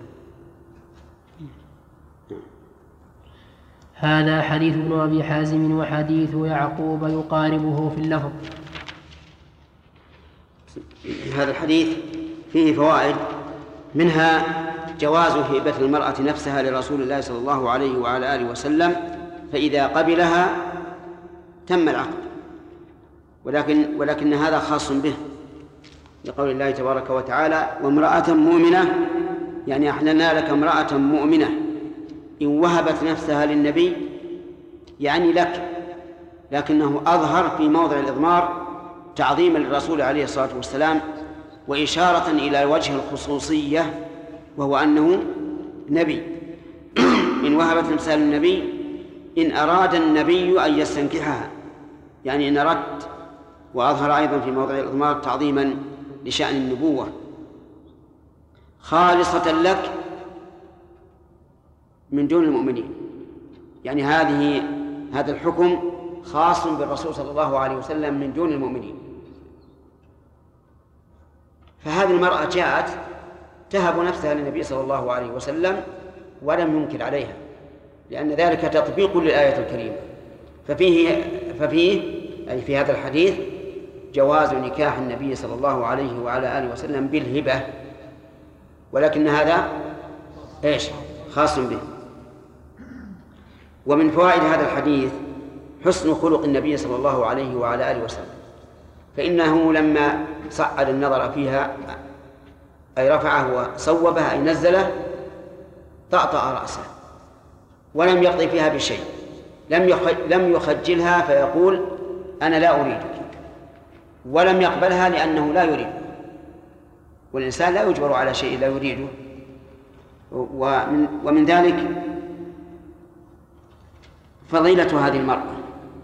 هذا حديث ابن أبي حازم وحديث يعقوب يقاربه في اللفظ. هذا الحديث فيه فوائد، منها جواز هبة المرأة نفسها لرسول الله صلى الله عليه وعلى آله وسلم، فإذا قبلها تم العقد، ولكن ولكن هذا خاص به لقول الله تبارك وتعالى: وامرأة مؤمنة، يعني أحللنا لك امرأة مؤمنة إن وهبت نفسها للنبي، يعني لك، لكنه أظهر في موضع الإضمار تعظيما للرسول عليه الصلاة والسلام وإشارة إلى وجه الخصوصية، وهو أنه نبي. إن وهبت نفسها للنبي إن أراد النبي أن يستنكحها، يعني إن أردت، وأظهر أيضا في موضع الإضمار تعظيما لشأن النبوة، خالصة لك من دون المؤمنين، يعني هذه هذا الحكم خاص بالرسول صلى الله عليه وسلم من دون المؤمنين. فهذه المرأة جاءت تهب نفسها للنبي صلى الله عليه وسلم ولم ينكر عليها، لأن ذلك تطبيق للآية الكريمة. ففيه ففيه أي في هذا الحديث جواز نكاح النبي صلى الله عليه وعلى آله وسلم بالهبة، ولكن هذا إيش؟ خاص به. ومن فوائد هذا الحديث حسن خلق النبي صلى الله عليه وعلى آله وسلم، فإنه لما صعد النظر فيها أي رفعه وصوبه أي نزله طأطأ رأسه ولم يقضي فيها بشيء، لم لم يخجلها فيقول أنا لا أريدك، ولم يقبلها لأنه لا يريد، والإنسان لا يجبر على شيء لا يريده. ومن, ومن ذلك فضيلة هذه المرأة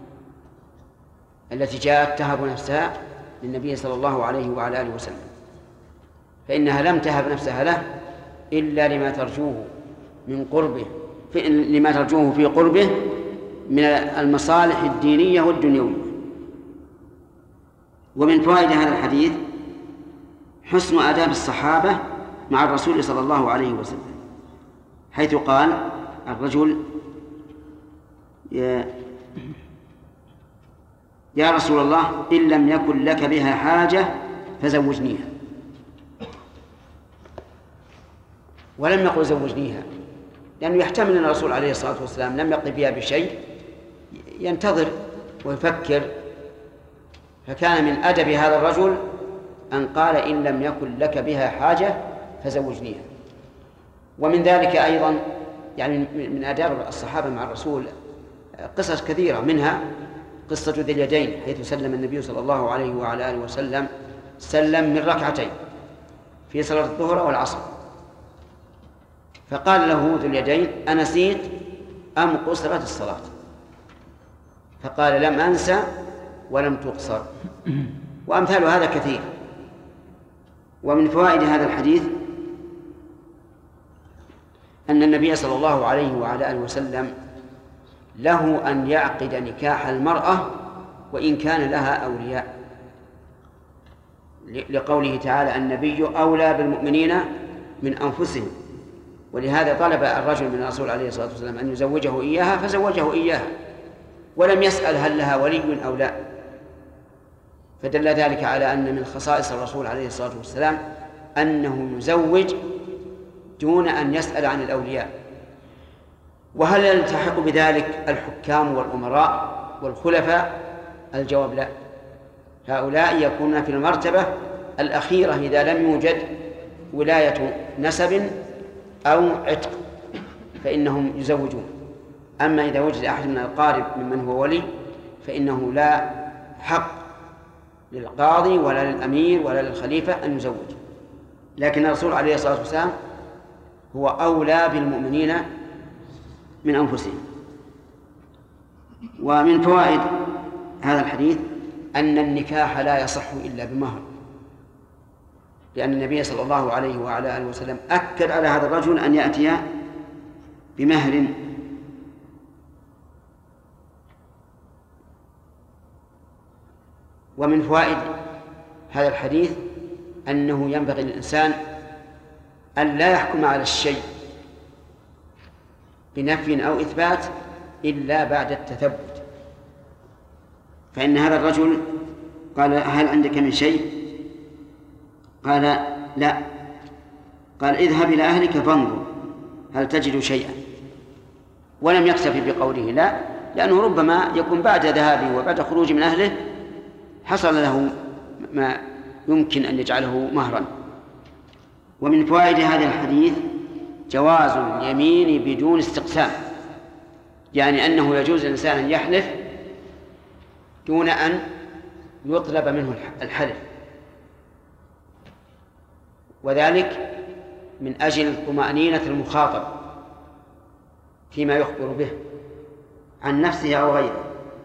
التي جاءت تهب نفسها للنبي صلى الله عليه وعلى آله وسلم، فإنها لم تهب نفسها له إلا لما ترجوه من قربه، لما ترجوه في قربه من المصالح الدينية والدنيوية. ومن فوائد هذا الحديث حسن آداب الصحابة مع الرسول صلى الله عليه وسلم، حيث قال الرجل: يا, يا رسول الله إن لم يكن لك بها حاجة فزوجنيها، ولم يقل زوجنيها، لأنه يحتمل أن الرسول عليه الصلاة والسلام لم يقضي فيها بشيء، ينتظر ويفكر، فكان من أدب هذا الرجل أن قال إن لم يكن لك بها حاجة فزوجنيها. ومن ذلك أيضا يعني من آداب الصحابة مع الرسول قصص كثيرة، منها قصة ذي اليدين، حيث سلم النبي صلى الله عليه وعلى آله وسلم سلم من ركعتين في صلاة الظهر والعصر، فقال له ذو اليدين: أنسيت أم قصرت الصلاة؟ فقال: لم أنسى ولم تقصر. وأمثال هذا كثير. ومن فوائد هذا الحديث أن النبي صلى الله عليه وعلى آله وسلم له أن يعقد نكاح المرأة وإن كان لها أولياء، لقوله تعالى: النبي أولى بالمؤمنين من أنفسهم. ولهذا طلب الرجل من الرسول عليه الصلاة والسلام أن يزوجه إياها فزوجه إياها، ولم يسأل هل لها ولي أو لا. فدل ذلك على أن من خصائص الرسول عليه الصلاة والسلام أنه يزوج دون أن يسأل عن الأولياء. وهل يلتحق بذلك الحكام والأمراء والخلفاء؟ الجواب لا، هؤلاء يكونون في المرتبة الأخيرة إذا لم يوجد ولاية نسب أو عتق فإنهم يزوجون. أما إذا وجد أحد من الأقارب ممن هو ولي فإنه لا حق للقاضي ولا للأمير ولا للخليفة أن يزوج. لكن الرسول عليه الصلاة والسلام هو أولى بالمؤمنين من أنفسهم. ومن فوائد هذا الحديث أن النكاح لا يصح إلا بمهر، لأن النبي صلى الله عليه وعلى آله وسلم أكد على هذا الرجل أن يأتي بمهر. ومن فوائد هذا الحديث أنه ينبغي للإنسان أن لا يحكم على الشيء بنفي أو إثبات إلا بعد التثبت. فإن هذا الرجل قال هل عندك من شيء؟ قال لا. قال اذهب إلى أهلك فانظر هل تجد شيئا، ولم يكتفي بقوله لا، لأنه ربما يكون بعد ذهابه وبعد خروجه من أهله حصل له ما يمكن أن يجعله مهرا. ومن فوائد هذا الحديث جواز اليمين بدون استقسام، يعني أنه يجوز الإنسان أن يحلف دون أن يطلب منه الحلف، وذلك من أجل طمأنينة المخاطب فيما يخبر به عن نفسه أو غيره.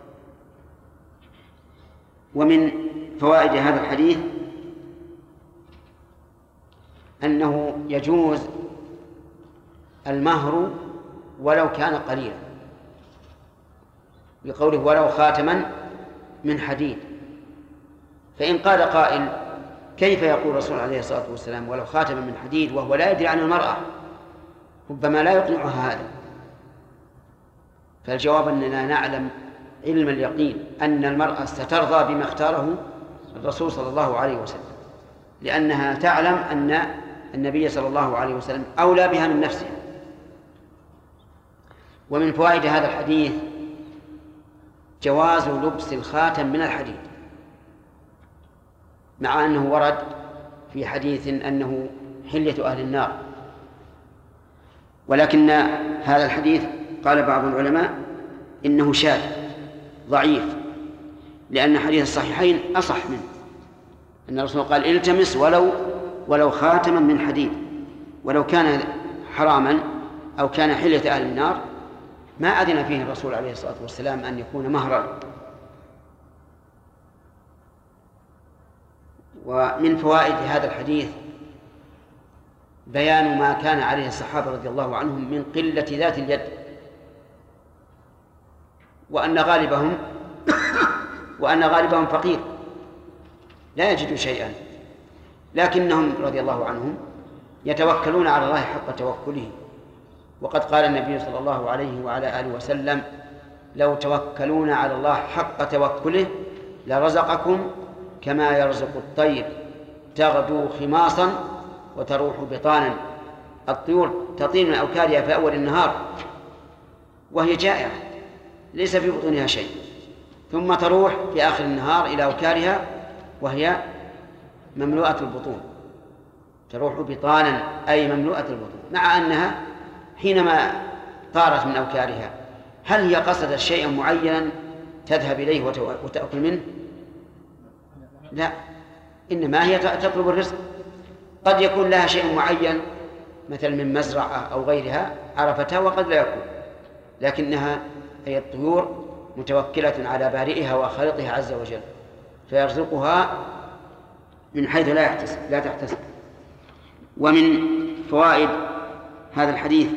ومن فوائد هذا الحديث أنه يجوز المهر ولو كان قليلا، بقوله ولو خاتما من حديد. فإن قال قائل كيف يقول الرسول عليه الصلاة والسلام ولو خاتما من حديد وهو لا يدري عن المرأة، ربما لا يقنعها هذا؟ فالجواب أننا نعلم علم اليقين أن المرأة سترضى بما اختاره الرسول صلى الله عليه وسلم، لأنها تعلم أن النبي صلى الله عليه وسلم أولى بها من نفسها. ومن فوائد هذا الحديث جواز لبس الخاتم من الحديد، مع أنه ورد في حديث أنه حلية أهل النار، ولكن هذا الحديث قال بعض العلماء إنه شاذ ضعيف، لأن حديث الصحيحين أصح منه، أن الرسول قال التمس ولو ولو خاتما من حديد، ولو كان حراما أو كان حلية أهل النار ما أذن فيه الرسول عليه الصلاة والسلام أن يكون مهرا. ومن فوائد هذا الحديث بيان ما كان عليه الصحابة رضي الله عنهم من قلة ذات اليد، وأن غالبهم وأن غالبهم فقير لا يجد شيئا، لكنهم رضي الله عنهم يتوكلون على الله حق توكله. وقد قال النبي صلى الله عليه وعلى آله وسلم لو توكلون على الله حق توكله لرزقكم كما يرزق الطير تغدو خماصا وتروح بطانا. الطيور تطير من أوكارها في أول النهار وهي جائعة ليس في بطونها شيء، ثم تروح في آخر النهار إلى أوكارها وهي مملوءة البطون، تروح بطانا أي مملوءة البطون، مع أنها حينما طارت من أوكارها هل هي قصدت شيئا معينا تذهب إليه وتأكل منه؟ لا، إنما هي تطلب الرزق. قد يكون لها شيء معين مثل من مزرعة أو غيرها عرفتها وقد لا يكون، لكنها هي الطيور متوكلة على بارئها وخالقها عز وجل فيرزقها من حيث لا يحتسب لا تحتسب. ومن فوائد هذا الحديث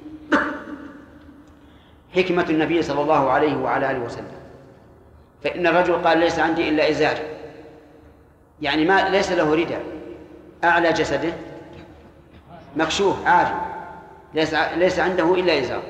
حكمة النبي صلى الله عليه وعلى آله وسلم، فإن الرجل قال ليس عندي إلا إزار، يعني ما ليس له رداء، أعلى جسده مكشوف عاري، ليس ليس عنده إلا إزار.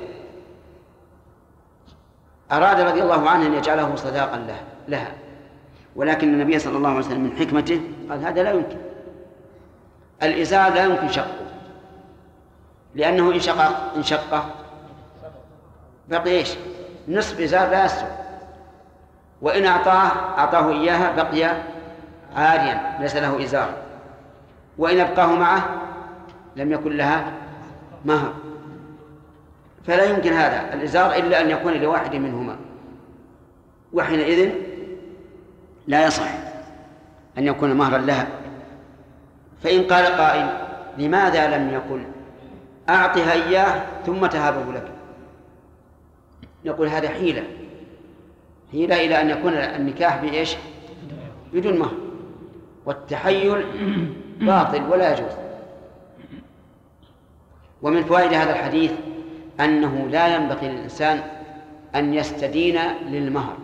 أراد رضي الله عنه أن يجعله صداقا له لها، ولكن النبي صلى الله عليه وسلم من حكمته قال هذا لا يمكن، الإزار لا يمكن شقه، لأنه إن شق إن شقه بقي إيش؟ نصف إزار لا يسوى، وإن أعطاه أعطاه إياها بقي عاريا ليس له إزار، وإن أبقاه معه لم يكن لها مهر. فلا يمكن هذا الإزار إلا أن يكون لواحد منهما، وحينئذ لا يصح أن يكون مهرا لها. فإن قال قائل لماذا لم يقل أعطها إياه ثم تهابه لك؟ نقول هذا حيلة هي لا إلى أن يكون النكاح بإيش؟ بدون مهر، والتحيل باطل ولا يجوز. ومن فوائد هذا الحديث أنه لا ينبغي للإنسان أن يستدين للمهر،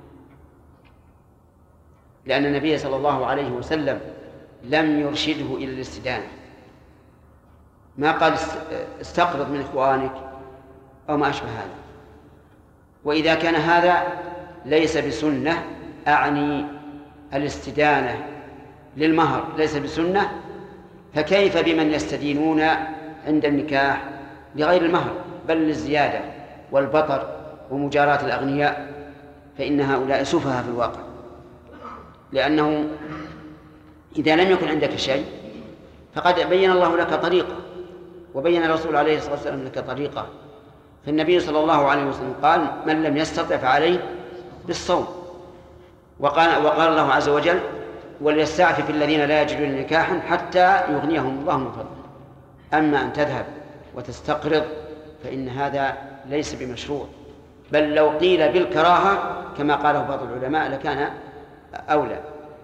لأن النبي صلى الله عليه وسلم لم يرشده إلى الاستدانة، ما قال استقرض من إخوانك أو ما أشبه هذا. وإذا كان هذا ليس بسنة، أعني الاستدانة للمهر ليس بسنة، فكيف بمن يستدينون عند النكاح لغير المهر بل للزيادة والبطر ومجاراة الأغنياء؟ فإن هؤلاء سفهاء في الواقع، لأنه إذا لم يكن عندك شيء فقد بين الله لك طريقة، وبين الرسول عليه الصلاة والسلام لك طريقة. فالنبي صلى الله عليه وسلم قال من لم يستطع فعليه بالصوم، وقال, وقال الله عز وجل وليستعفف الذين لا يجدون نكاحا حتى يغنيهم الله من فضله. أما أن تذهب وتستقرض فإن هذا ليس بمشروع، بل لو قيل بالكراهة كما قاله بعض العلماء لكان أولى.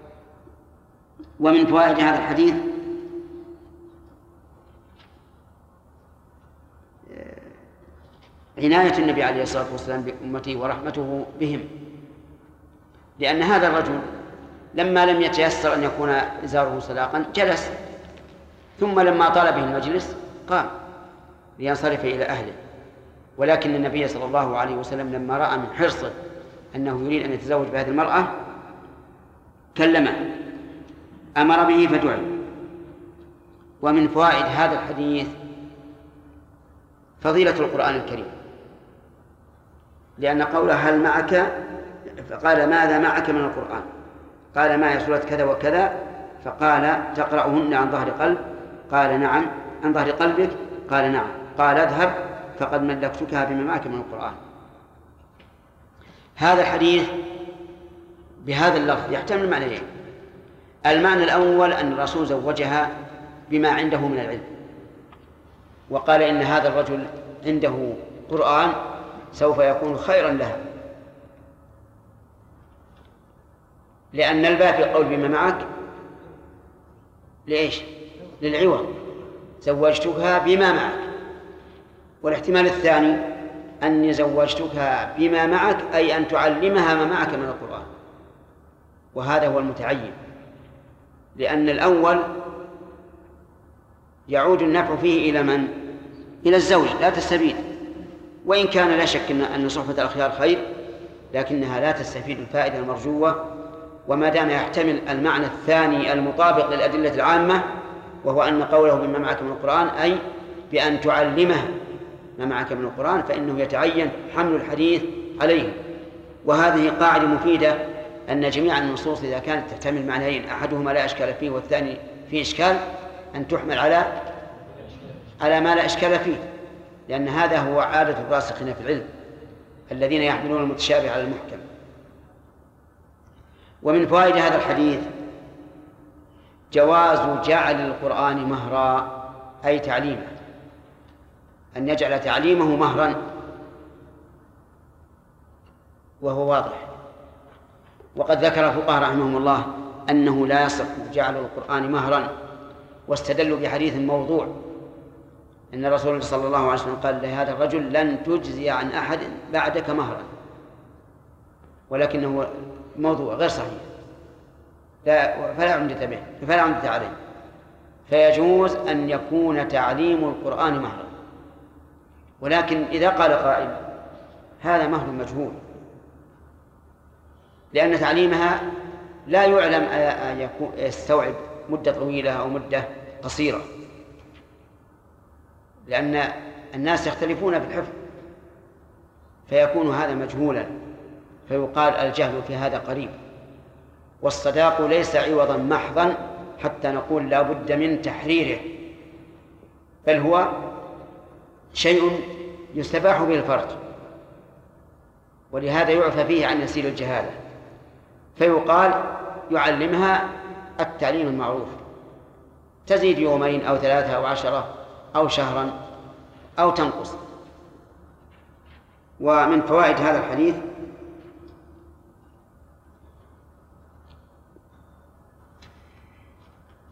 ومن فوائد هذا الحديث عناية النبي عليه الصلاة والسلام بأمته ورحمته بهم، لأن هذا الرجل لما لم يتيسر أن يكون إزاره سلاقا جلس، ثم لما طال به المجلس قام لينصرف إلى أهله. ولكن النبي صلى الله عليه وسلم لما رأى من حرصه أنه يريد أن يتزوج بهذه المرأة كلمه، أمر به فدعي. ومن فوائد هذا الحديث فضيلة القرآن الكريم، لأن قوله هل معك فقال ماذا معك من القرآن؟ قال معي سورة كذا وكذا، فقال تقرأهن عن ظهر قلب؟ قال نعم. عن ظهر قلبك؟ قال نعم. قال اذهب فقد ملكتكها بما معك من القرآن. هذا الحديث بهذا اللفظ يحتمل معنيين. المعنى الأول أن الرسول زوجها بما عنده من العلم، وقال إن هذا الرجل عنده قرآن سوف يكون خيرا لها، لأن الباب في القول بما معك لإيش؟ للعوض، زوجتكها بما معك. والاحتمال الثاني أني زوجتكها بما معك أي أن تعلمها ما معك من القرآن، وهذا هو المتعين، لأن الأول يعود النفع فيه إلى من؟ إلى الزوج لا تستفيد، وإن كان لا شك أن صحبة الأخيار خير، لكنها لا تستفيد الفائدة المرجوة. وما دام يحتمل المعنى الثاني المطابق للأدلة العامة، وهو أن قوله بما معك من القرآن أي بأن تعلمه ما معك من القرآن، فإنه يتعين حمل الحديث عليه. وهذه قاعدة مفيدة، أن جميع النصوص إذا كانت تحتمل معنيين أحدهما لا إشكال فيه والثاني فيه إشكال أن تحمل على على ما لا إشكال فيه، لأن هذا هو عادة الراسخين في العلم الذين يحملون المتشابه على المحكم. ومن فوائد هذا الحديث جواز جعل القرآن مهرا أي تعليمه، أن يجعل تعليمه مهرا، وهو واضح. وقد ذكر الفقهاء رحمهم الله أنه لا يصح جعل القرآن مهرا، واستدلوا بحديث موضوع إن الرسول صلى الله عليه وسلم قال لهذا الرجل لن تجزي عن أحد بعدك مهرا، ولكنه موضوع غير صحيح لا فلا عمدة به فلا عمدة عليه. فيجوز أن يكون تعليم القرآن مهرا، ولكن إذا قال قائل هذا مهر مجهول، لأن تعليمها لا يعلم أن يستوعب مدة طويلة أو مدة قصيرة، لأن الناس يختلفون في الحفظ، فيكون هذا مجهولا، فيقال الجهل في هذا قريب. والصداق ليس عوضا محضا حتى نقول لا بد من تحريره، بل هو شيء يستباح به الفرج، ولهذا يعفى فيه عن يسير الجهالة، فيقال يعلمها التعليم المعروف، تزيد يومين أو ثلاثة أو عشرة أو شهرا أو تنقص. ومن فوائد هذا الحديث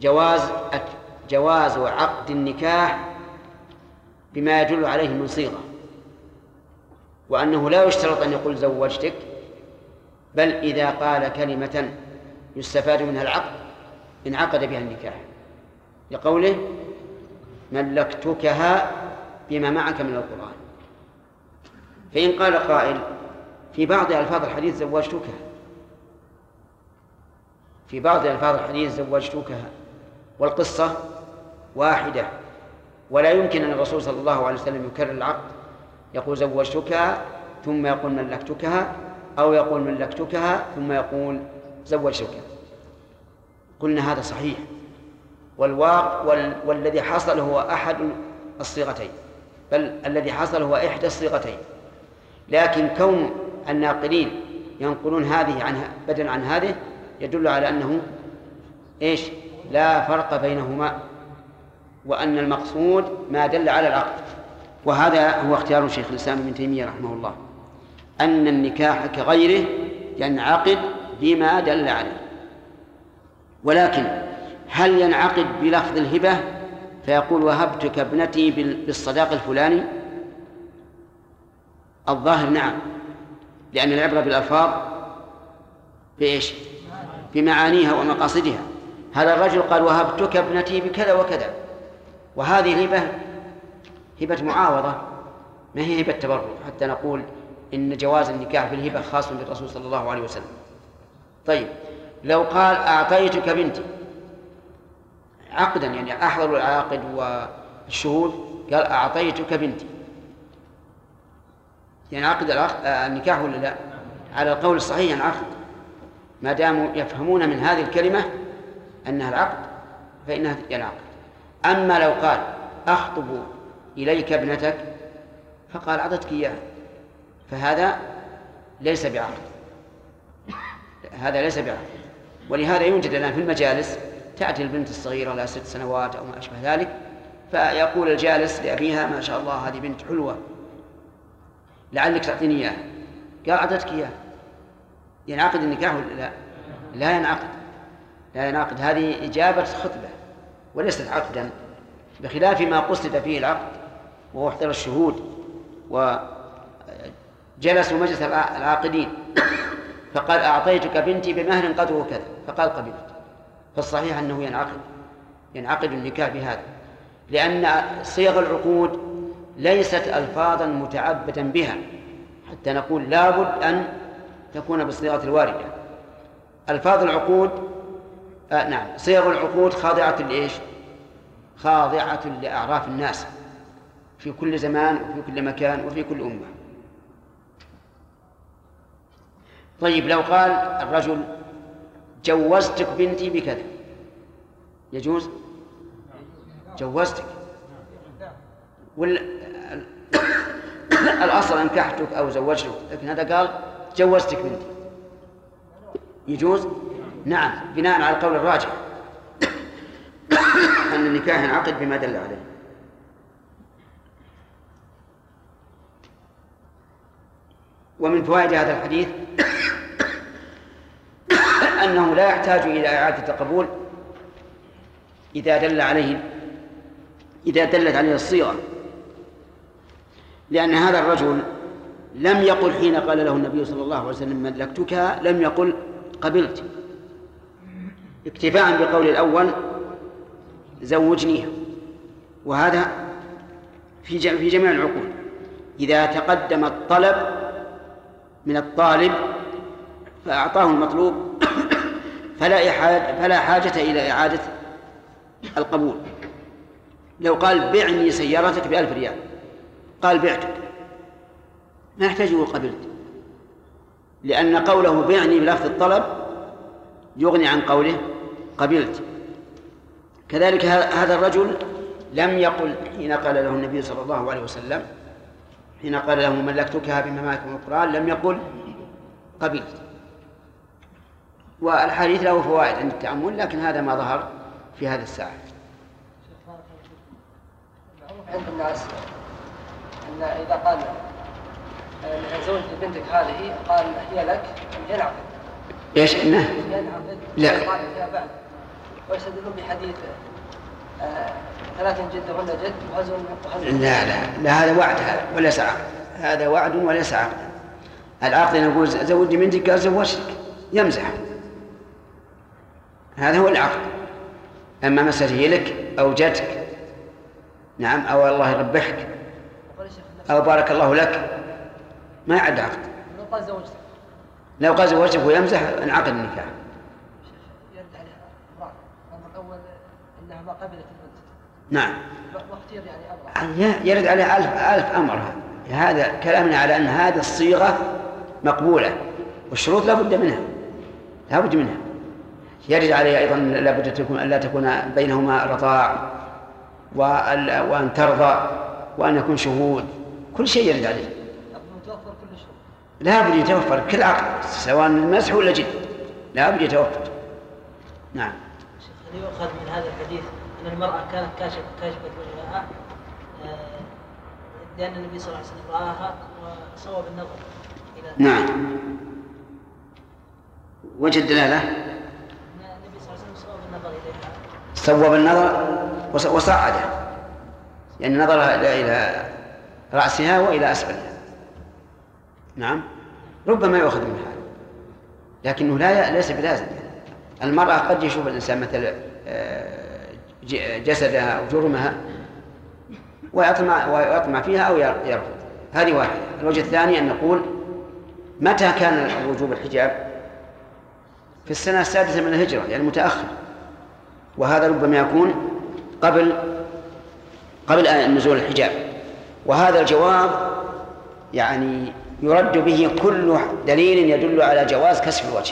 جواز جواز عقد النكاح بما يدل عليه من صيغة، وأنه لا يشترط أن يقول زوجتك، بل إذا قال كلمة يستفاد منها العقد انعقد بها النكاح، لقوله ملكتكها بما معك من القرآن. فإن قال قائل في بعض ألفاظ الحديث زوجتكها، في بعض ألفاظ الحديث زوجتكها والقصة واحدة، ولا يمكن أن الرسول صلى الله عليه وسلم يكرر العقد، يقول زوجتكها ثم يقول ملكتكها، أو يقول ملكتكها ثم يقول زوجتك. قلنا هذا صحيح، والواقع وال... والذي حصل هو أحد الصيغتين، بل الذي حصل هو إحدى الصيغتين، لكن كون الناقلين ينقلون هذه عنها بدلا عن هذه يدل على أنه إيش؟ لا فرق بينهما، وأن المقصود ما دل على العقد. وهذا هو اختيار شيخ الإسلام ابن تيمية رحمه الله، أن النكاح كغيره ينعقد بما دل عليه. ولكن هل ينعقد بلفظ الهبة فيقول وهبتك ابنتي بالصداق الفلاني؟ الظاهر نعم، لأن العبرة بالألفاظ بإيش؟ بمعانيها ومقاصدها. هذا الرجل قال وهبتك ابنتي بكذا وكذا، وهذه الهبة هبة معاوضة، ما هي هبة تبرع حتى نقول إن جواز النكاح في الهبة خاص بالرسول صلى الله عليه وسلم. طيب لو قال أعطيتك بنتي عقدا، يعني أحضر العاقد والشهود، قال أعطيتك بنتي، يعني عقد النكاح ولا لا؟ على القول الصحيح ينعقد ما داموا يفهمون من هذه الكلمة أنها العقد فإنها ينعقد. أما لو قال أخطب إليك ابنتك فقال أعطتك إياها، فهذا ليس بعقد، هذا ليس بعقد. ولهذا يوجد الآن في المجالس تأتي البنت الصغيرة لها ست سنوات أو ما أشبه ذلك، فيقول الجالس لأبيها ما شاء الله هذه بنت حلوة لعلك تعطيني إياها، قال أعطتك إياها، ينعقد النكاح ولا لا؟ لا ينعقد، لا ينعقد. هذه إجابة خطبة وليست عقدا، بخلاف ما قصد فيه العقد وهو احضار الشهود وجلسوا مجلس العاقدين فقال أعطيتك بنتي بمهر قدره كذا فقال قبلت، فالصحيح أنه ينعقد ينعقد النكاح بهذا، لأن صيغ العقود ليست ألفاظا متعبدا بها حتى نقول لابد أن تكون بالصيغة الواردة. ألفاظ العقود آه نعم صيغ العقود خاضعة لإيش؟ خاضعة لأعراف الناس في كل زمان وفي كل مكان وفي كل أمة. طيب لو قال الرجل جوزتك بنتي بكذا يجوز؟ جوزتك والأصل أنكحتك أو زوجتك، لكن هذا قال جوزتك بنتي يجوز؟ نعم، بناء على القول الراجح أن النكاح ينعقد بما دل عليه. ومن فوائد هذا الحديث أنه لا يحتاج إلى إعادة قبول إذا دل عليه إذا دلت عليه الصيغة، لأن هذا الرجل لم يقل حين قال له النبي صلى الله عليه وسلم ملكتك لم يقل قبلت، اكتفاء بقول الأول زوجنيها. وهذا في في جميع العقود إذا تقدم الطلب من الطالب فأعطاه المطلوب فلا حاجة فلا حاجة إلى إعادة القبول. لو قال بعني سيارتك بألف ريال قال بعتك ما يحتاج يقول قبلت، لأن قوله بعني بلفظ الطلب يغني عن قوله قبلت. كذلك هذا الرجل لم يقل حين قال له النبي صلى الله عليه وسلم حين قال له ملكتكها بما معك من القرآن لم يقل قبلت. والحديث له فوائد عند التأمل، لكن هذا ما ظهر في هذا الساعة. عند الناس أن إذا قال زوجت بنتك هذه قال هي لك ينعقد. إيش إنه؟ ينعقد. لا. بعد. ويستدلون بحديث آه ثلاث جدهن جد وهزم وهزم. لا لا لا هذا وعد وليس عقد. هذا وعد وليس عقد. العقد نقول زوجني بنتك قال زوجتك يمزح، هذا هو العقد. أما مسألة هي لك أو جدك نعم أو الله يربحك أو بارك الله لك ما يعد عقد. لو قال زوجتك لو قال زوجتك ويمزح انعقد النكاح. يرد عليها امرأة الأمر الأول أنها ما قبلت البنت. نعم. واختير يعني أمر. يرد عليها ألف ألف أمر. هذا كلامنا على أن هذه الصيغة مقبولة والشروط لا بد منها لا بد منها. يرد عليها أيضا لا بد تكون ألا تكون بينهما رضاع وأن ترضى وأن يكون شهود، كل شيء يرد عليه. متوفر كل شيء. لا بد يتوفر كل عقد سواء المسح ولا جد لا بد يتوفر. نعم. هل يؤخذ من هذا الحديث أن المرأة كانت كاشفة كاشفة وجهها لأن النبي صلى الله عليه وسلم رآها وصوب النظر إلى نعم. وجه الدلالة النبي صلى الله عليه وسلم صوب النظر إليها صوب النظر وصعده يعني نظر إلى رأسها وإلى أسفلها. نعم. ربما يؤخذ من هذا لكنه لا ليس بلازم. المرأة قد يشوف الإنسان مثل جسدها أو جرمها ويطمع, ويطمع فيها أو يرفض. هذه واحدة. الوجه الثاني أن نقول متى كان وجوب الحجاب؟ في السنة السادسة من الهجرة يعني متأخر، وهذا ربما يكون قبل قبل نزول الحجاب. وهذا الجواب يعني يرد به كل دليل يدل على جواز كشف الوجه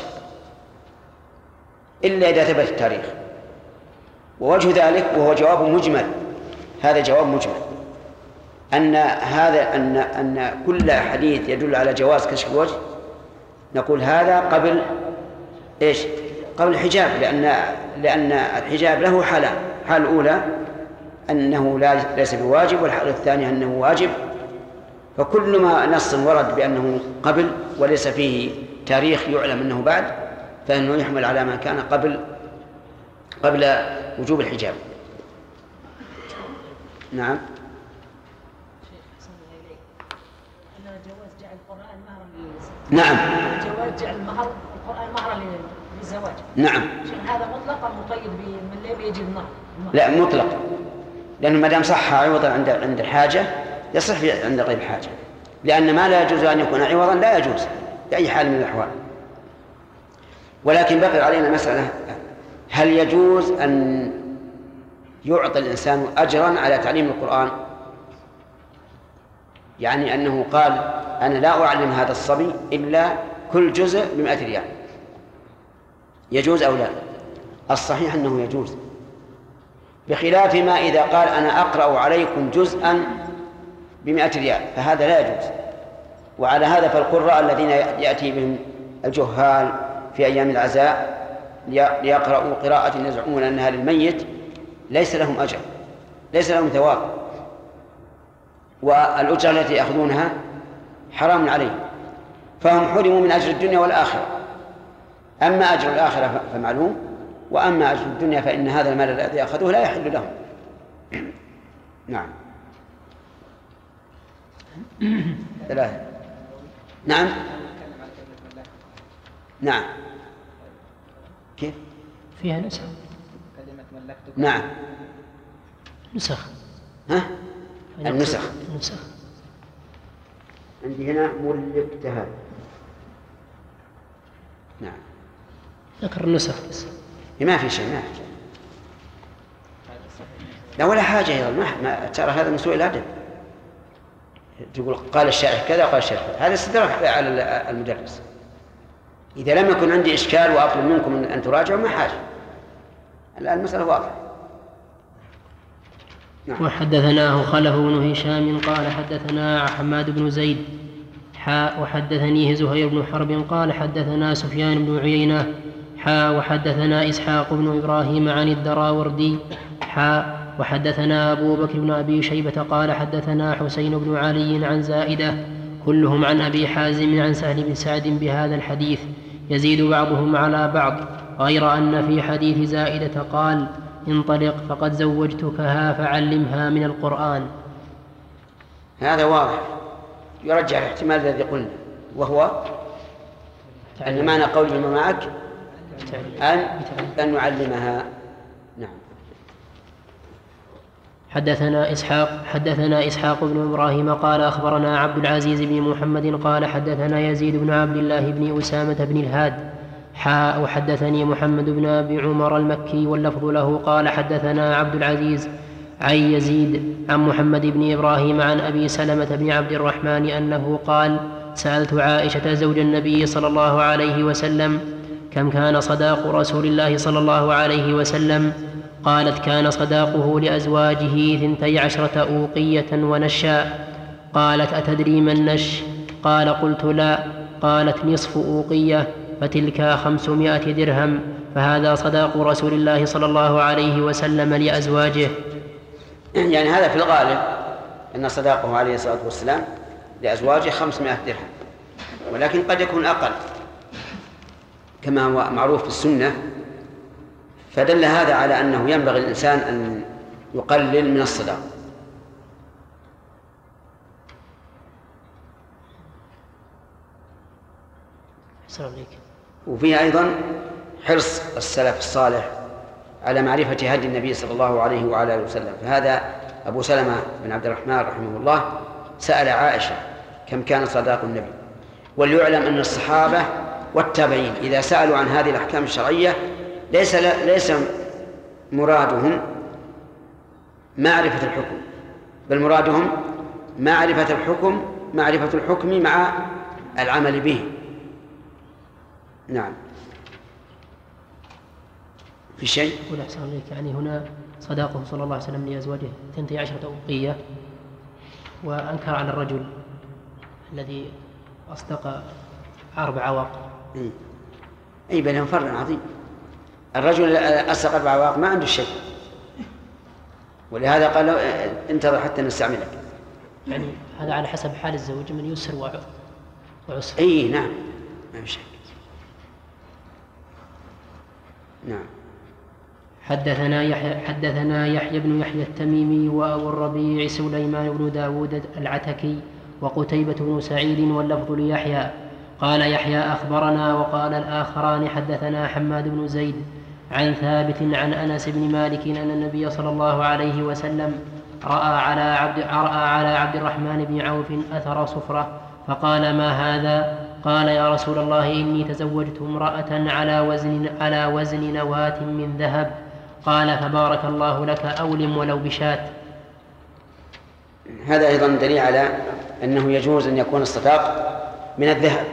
إلا إذا ثبت التاريخ. ووجه ذلك وهو جواب مجمل. هذا جواب مجمل أن هذا أن أن كل حديث يدل على جواز كشف الوجه نقول هذا قبل إيش؟ قبل الحجاب، لأن لأن الحجاب له حالان. حال الأولى أنه لا ليس بواجب، والحال الثانية أنه واجب. فكل ما نص ورد بأنه قبل وليس فيه تاريخ يعلم أنه بعد فإنه يحمل على ما كان قبل قبل وجوب الحجاب. نعم. أن جواز جعل القرآن مهرا للزواج. نعم. جواز جعل المهر القرآن مهرا للزواج. نعم. شيخ هذا مطلق أو مقيد من اللي بيجي النهر؟ لا مطلق، لأنه ما دام صح عوضا عند عند الحاجة يصح عند غير الحاجة، لأن ما لا يجوز أن يكون عوضا لا يجوز بأي حال من الأحوال. ولكن بقي علينا مسألة، هل يجوز أن يعطي الإنسان أجرا على تعليم القرآن؟ يعني أنه قال أنا لا أعلم هذا الصبي إلا كل جزء بمئة ريال، يجوز أو لا؟ الصحيح أنه يجوز، بخلاف ما إذا قال أنا أقرأ عليكم جزءا بمئة ريال فهذا لا يجوز. وعلى هذا فالقراء الذين يأتي بهم الجهال في أيام العزاء ليقرأوا قراءة يزعمون أنها للميت ليس لهم أجر، ليس لهم ثواب، والأجرة التي يأخذونها حرام عليهم، فهم حرموا من أجر الدنيا والآخرة. أما أجر الآخرة فمعلوم، وأما أجر الدنيا فإن هذا المال الذي أخذوه لا يحل لهم. نعم. ثلاثة. نعم. نعم. كيف؟ فيها نسخ. كلمة ملكتك. نعم. نسخ. ها؟ النسخ. النسخ. عندي هنا ملكتها. نعم. ذكر النسخ بس. ما في شيء، ما في شيء. لا ولا حاجة أيضا، ما ترى هذا من سوء الأدب. تقول قال الشارح كذا وقال الشارح كذا، هذا استدراك على المدرس. إذا لم يكن عندي إشكال وأطلب منكم أن تراجعوا ما حاجة، الآن المسألة واضحة. نعم. وحدثناه خلف بن هشام قال حدثنا حماد بن زيد حاء وحدثنيه زهير بن حرب قال حدثنا سفيان بن عيينة حاء وحدثنا إسحاق بن إبراهيم عن الدراوردي حاء وحدثنا أبو بكر بن أبي شيبة قال حدثنا حسين بن علي عن زائدة كلهم عن أبي حازم عن سهل بن سعد بهذا الحديث يزيد بعضهم على بعض غير أن في حديث زائدة قال: انطلق فقد زوجتكها فعلمها من القرآن. هذا واضح يرجع الاحتمال الذي قلنا، وهو أن معنى قول بما معك أن أن نعلمها. نعم. حدثنا إسحاق حدثنا إسحاق بن إبراهيم قال أخبرنا عبد العزيز بن محمد قال حدثنا يزيد بن عبد الله بن أسامة بن الهاد حاء وحدثني محمد بن أبي عمر المكي واللفظ له قال حدثنا عبد العزيز عن يزيد عن محمد بن إبراهيم عن أبي سلمة بن عبد الرحمن أنه قال: سألت عائشة زوج النبي صلى الله عليه وسلم: كم كان صداق رسول الله صلى الله عليه وسلم؟ قالت: كان صداقه لأزواجه ثنتي عشرة أوقية ونشا. قالت: أتدري ما النش؟ قال: قلت: لا. قالت: نصف أوقية، فتلك خمسمائة درهم، فهذا صداق رسول الله صلى الله عليه وسلم لأزواجه. يعني هذا في الغالب أن صداقه عليه الصلاة والسلام لأزواجه خمسمائة درهم، ولكن قد يكون أقل كما هو معروف في السنة، فدل هذا على أنه ينبغي الإنسان أن يقلل من الصداق. وفيه أيضا حرص السلف الصالح على معرفة هدي النبي صلى الله عليه وعلى آله وسلم. فهذا أبو سلمة بن عبد الرحمن رحمه الله سأل عائشة كم كان صداق النبي. وليعلم أن الصحابة والتابعين إذا سألوا عن هذه الأحكام الشرعية ليس ليس مرادهم معرفة الحكم، بل مرادهم معرفة الحكم معرفة الحكم مع العمل به. نعم. في شيء؟ يقول أحسن عليك، يعني هنا صداقه صلى الله عليه وسلم لأزواجه ثنتي عشرة أوقية، وأنكر على الرجل الذي أصدق أربع أواق. إيه. أي بينهم فرق عظيم. الرجل أصدق أربع أواق ما عنده شيء، ولهذا قال انتظر حتى نستعملك. يعني هذا على حسب حال الزوج من يسر وعسر. أي نعم، ما في شك. نعم. حدثنا يحيى حدثنا يحيى بن يحيى التميمي وأبو الربيع سليمان بن داود العتكي وقتيبة بن سعيد واللفظ ليحيى. قال يحيى أخبرنا، وقال الآخران حدثنا حماد بن زيد عن ثابت عن أنس بن مالك أن النبي صلى الله عليه وسلم رأى على عبد, رأى على عبد الرحمن بن عوف أثر صفرة، فقال: ما هذا؟ قال: يا رسول الله، إني تزوجت امرأة على وزن, على وزن نواة من ذهب. قال: فبارك الله لك، أولم ولو بشاة. هذا أيضا دليل على أنه يجوز أن يكون الصداق من الذهب،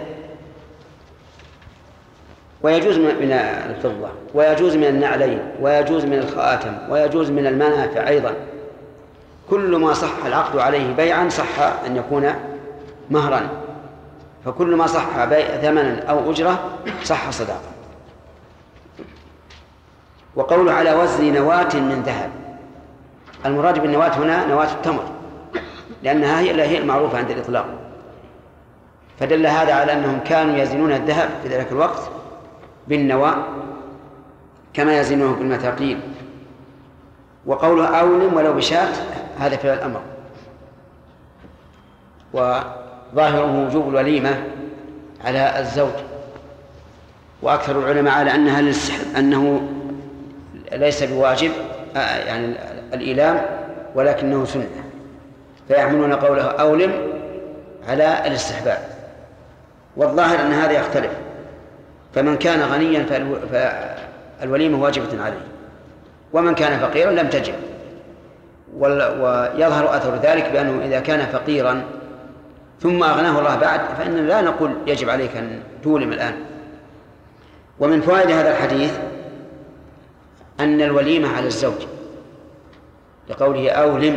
ويجوز من الفضة، ويجوز من النعلين، ويجوز من الخاتم، ويجوز من المنافع أيضا. كل ما صح العقد عليه بيعا صح أن يكون مهرا، فكل ما صح بيع ثمنا أو أجرة صح صداقا. وقوله على وزن نواة من ذهب، المراد بالنواة هنا نواة التمر، لأنها هي هي المعروفة عند الإطلاق، فدل هذا على أنهم كانوا يزنون الذهب في ذلك الوقت بالنواة كما يزنونه بالمثاقيل. وقوله أولم ولو بشاة هذا في الأمر، وظاهره وجوب الوليمة على الزوج، وأكثر العلماء على أنها أنه ليس بواجب يعني الإيلام، ولكنه سنة، فيحملون قوله أولم على الاستحباب. والظاهر أن هذا يختلف، فمن كان غنيا فالوليمة واجبة عليه، ومن كان فقيرا لم تجب. ويظهر أثر ذلك بأنه إذا كان فقيرا ثم أغناه الله بعد فإننا لا نقول يجب عليك أن تولم الآن. ومن فوائد هذا الحديث أن الوليمة على الزوج لقوله أولم،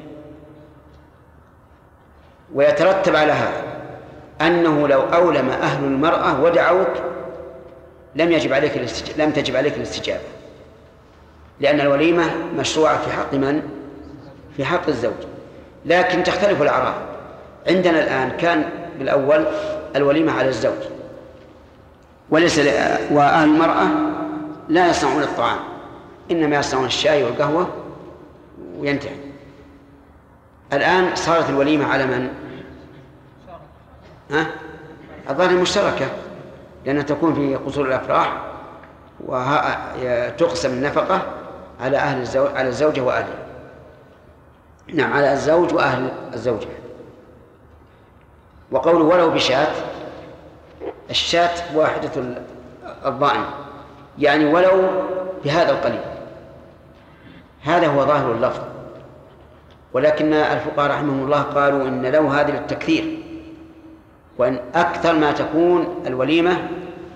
ويترتب على هذا أنه لو أولم أهل المرأة ودعوك لم يجب عليك الاستج... لم تجب عليك الاستجابة، لأن الوليمة مشروعة في حق من؟ في حق الزوج. لكن تختلف الأعراف. عندنا الآن كان بالأول الوليمة على الزوج وليس ل... وأهل المرأة لا يصنعون الطعام، إنما يصنعون الشاي والقهوة وينتهي. الآن صارت الوليمة على من؟ ها؟ الظاهر المشتركة، لأنها تكون في قصور الأفراح وتقسم النفقة على أهل الزوج، على الزوجة وأهله. نعم، على الزوج وأهل الزوجة. وقوله ولو بشاة، الشاة واحدة الضأن، يعني ولو بهذا القليل. هذا هو ظاهر اللفظ، ولكن الفقهاء رحمهم الله قالوا إن لو هذا للتكثير، وأن أكثر ما تكون الوليمة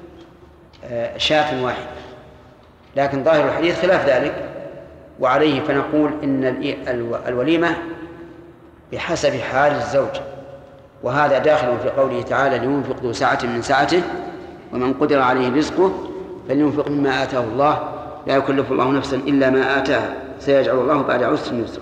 شاة واحدة، لكن ظاهر الحديث خلاف ذلك، وعليه فنقول إن الوليمة بحسب حال الزوج، وهذا داخل في قوله تعالى لينفق ذو سعة من سعته ومن قدر عليه رزقه فلينفق مما آتاه الله لا يكلف الله نفسا إلا ما آتاها سيجعل الله بعد عسر يسرا.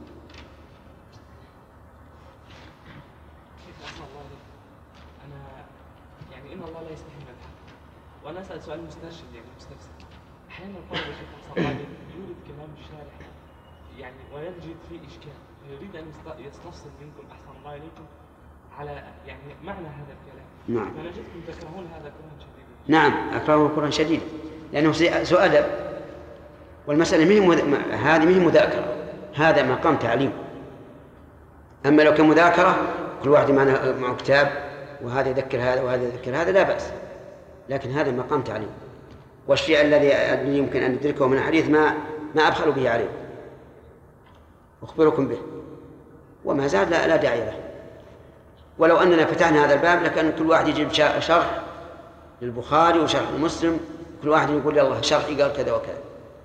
يعني إن الله لا يستحي من الحق، وأنا أسأل سؤال مسترشد يعني مستفسر. أحيانا القول الشيخ حسن يورد كلام الشارح يعني ويجد فيه إشكال، يريد أن يستفسر منكم أحسن الله إليكم على يعني معنى هذا الكلام. نعم. فنجدكم تكرهون هذا كرها شديدا. نعم، أكرهه كرها شديدا، لأنه سوء أدب، والمسألة مهم مذ... هذه مهم مذاكرة، هذا مقام تعليم. أما لو كان مذاكرة كل واحد معنا معه كتاب وهذا يذكر هذا وهذا يذكر هذا لا بأس، لكن هذا مقام تعليم، والشيء الذي يمكن أن ندركه من الحديث ما ما أبخل به عليه، أخبركم به، وما زال لا, لا داعي له. ولو أننا فتحنا هذا الباب لكان كل واحد يجيب شرح للبخاري وشرح لمسلم، كل واحد يقول يلا شرحي قال كذا وكذا،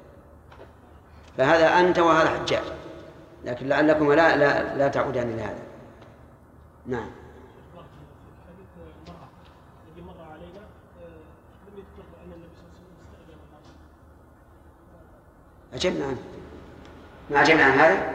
فهذا أنت وهذا حجاج، لكن لعلكم لا لا, لا تعودان لهذا. نعم. أجبنا عنه، ما أجبنا عن هذا؟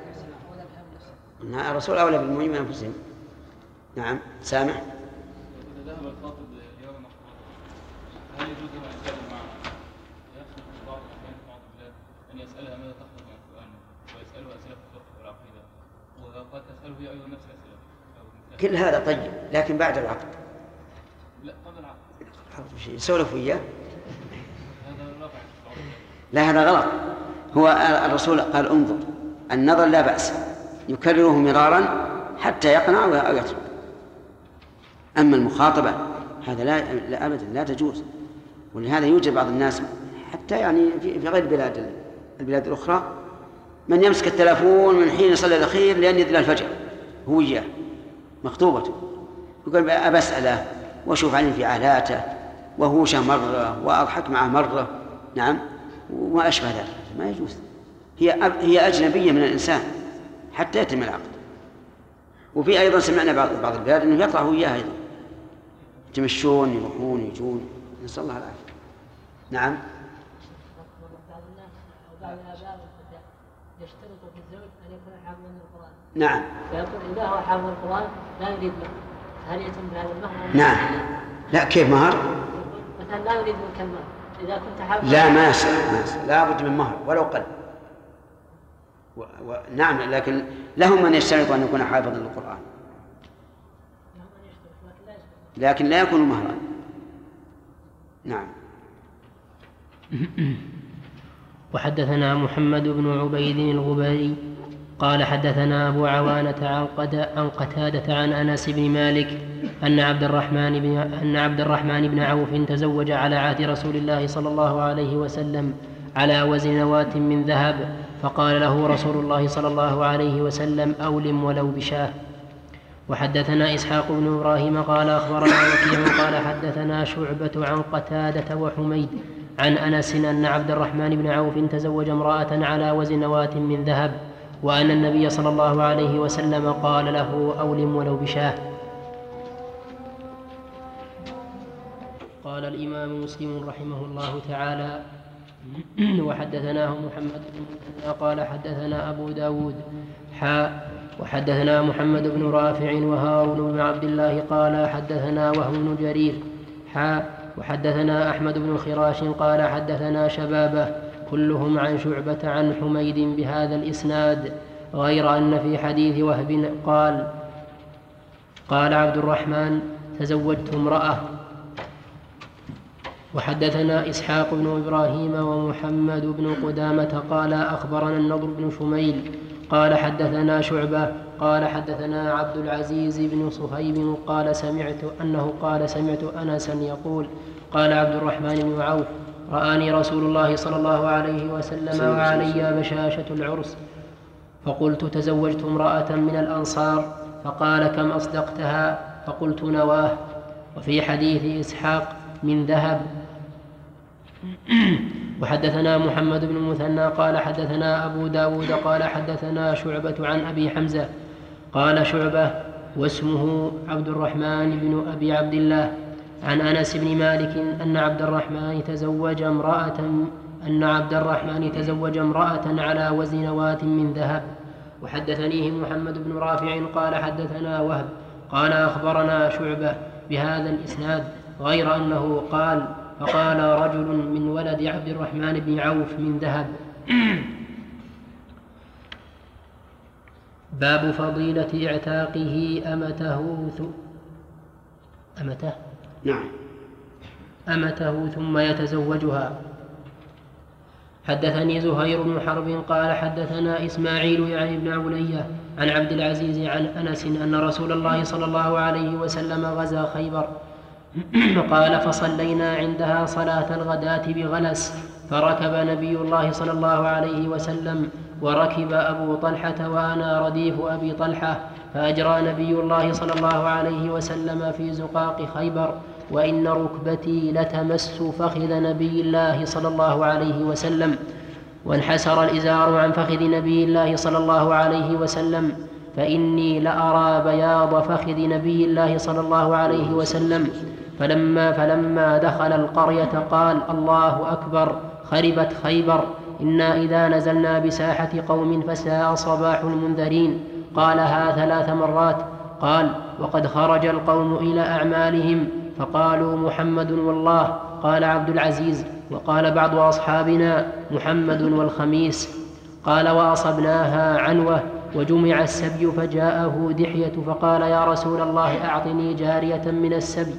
الرسول أولى بالمؤمنين من أنفسهم. نعم، سامع. إذا ذهب الخاطب ليرى مخطوطة، هل يجوز أن يتكلم معه؟ يخشى في بعض الأحيان في بعض البلاد أن يسألها ماذا تحفظ من القرآن، ويسألها أسئلة في الفقه والعقيدة، وقد تسأله هي أيضا نفس الأسئلة. كل هذا طيب، لكن بعد العقد. لا، قبل العقد. يسولف وياه. هذا الواقع. لا، هذا غلط. هو الرسول قال انظر، النظر لا بأس، يكرره مرارا حتى يقنع أو يترك. أما المخاطبة هذا لا, لا أبدا لا تجوز، ولهذا يوجد بعض الناس حتى يعني في غير البلاد البلاد الأخرى من يمسك التلفون من حين يصلي الأخير لأن يدل الفجر هو إياه مخطوبته، يقول أبى أسأله وأشوف عن انفعالاته وهوشه مرة وأضحك معه مرة. نعم، وما أشبه ذلك، ما يجوز. هي هي أجنبية من الإنسان حتى يتم العقد. وفي أيضا سمعنا بعض بعض البلاد أنه يطلع هو إياه أيضا، يتمشون يروحون يجون، نسأل الله العافية. نعم. بعض الناس أو بعض الآباء يشترط في الزوج أن يكون حافظا للقرآن. نعم. فيقول إذا هو حافظ القرآن لا يريد مهر، هل يتم بهذا المهر؟ نعم. لا، كيف مهر؟ مثلا لا يريد منك المهر إذا كنت حافظا. لا، ما يصح، ما يصح، لا بد من مهر ولو قل. و... و... نعم، لكن لهم من يشترط أن يكون حافظا للقرآن، لكن لا يكون مهرا. نعم. وحدثنا محمد بن عبيد الغباري قال حدثنا أبو عوانة عن قتادة عن أنس بن مالك أن عبد الرحمن بن أن عبد الرحمن بن عوف تزوج على عهد رسول الله صلى الله عليه وسلم على وزن نواة من ذهب، فقال له رسول الله صلى الله عليه وسلم أولم ولو بشاه. وحدثنا إسحاق بن إبراهيم قال أخبرنا وكيع قال حدثنا شعبة عن قتادة وحميد عن أنس أن عبد الرحمن بن عوف تزوج امرأة على وزن نواة من ذهب، وأن النبي صلى الله عليه وسلم قال له أولم ولو بشاه. قال الإمام مسلم رحمه الله تعالى وحدثناه محمد بن قال حدثنا أبو داود حاء وحدثنا محمد بن رافع وهارون بن عبد الله قال حدثنا وهو بن جرير حاء وحدثنا أحمد بن خراش قال حدثنا شبابه كلهم عن شعبة عن حميد بهذا الإسناد، غير أن في حديث وهب قال قال عبد الرحمن تزوجت امرأة. وحدثنا إسحاق بن إبراهيم ومحمد بن قدامة قال أخبرنا النضر بن شميل قال حدثنا شعبة قال حدثنا عبد العزيز بن صهيب قال سمعت أنه قال سمعت أنسا يقول قال عبد الرحمن بن عوف رآني رسول الله صلى الله عليه وسلم وعلي بشاشة العرس فقلت تزوجت امرأة من الأنصار فقال كم أصدقتها؟ فقلت نواه. وفي حديث إسحاق من ذهب. وحدثنا محمد بن المثنى قال حدثنا أبو داود قال حدثنا شعبة عن أبي حمزة قال شعبة واسمه عبد الرحمن بن أبي عبد الله عن أنس بن مالك أن عبد الرحمن تزوج امرأة أن عبد الرحمن تزوج امرأة على وزن نواة من ذهب. وحدثنيه محمد بن رافع قال حدثنا وهب قال أخبرنا شعبة بهذا الإسناد غير أنه قال فقال رجل من ولد عبد الرحمن بن عوف من ذهب. باب فضيلة اعتاقه أمته ث... أمته نعم أمته ثم يتزوجها. حدثني زهير بن حرب قال حدثنا إسماعيل يعني ابن علية عن عبد العزيز عن أنس أن رسول الله صلى الله عليه وسلم غزا خيبر قال فصلينا عندها صلاة الغداة بغلس فركب نبي الله صلى الله عليه وسلم وركب أبو طلحة وأنا رديف أبي طلحة فأجرى نبي الله صلى الله عليه وسلم في زقاق خيبر وإن ركبتي لتمس فخذ نبي الله صلى الله عليه وسلم وانحسر الإزار عن فخذ نبي الله صلى الله عليه وسلم فإني لأرى بياض فخذ نبي الله صلى الله عليه وسلم. فلما, فلما دخل القرية قال الله أكبر خربت خيبر إنا إذا نزلنا بساحة قوم فساء صباح المنذرين قالها ثلاث مرات. قال وقد خرج القوم إلى أعمالهم فقالوا محمد والله. قال عبد العزيز وقال بعض أصحابنا محمد والخميس. قال وأصبناها عنوة وجمع السبي فجاءه دحية فقال يا رسول الله أعطني جارية من السبي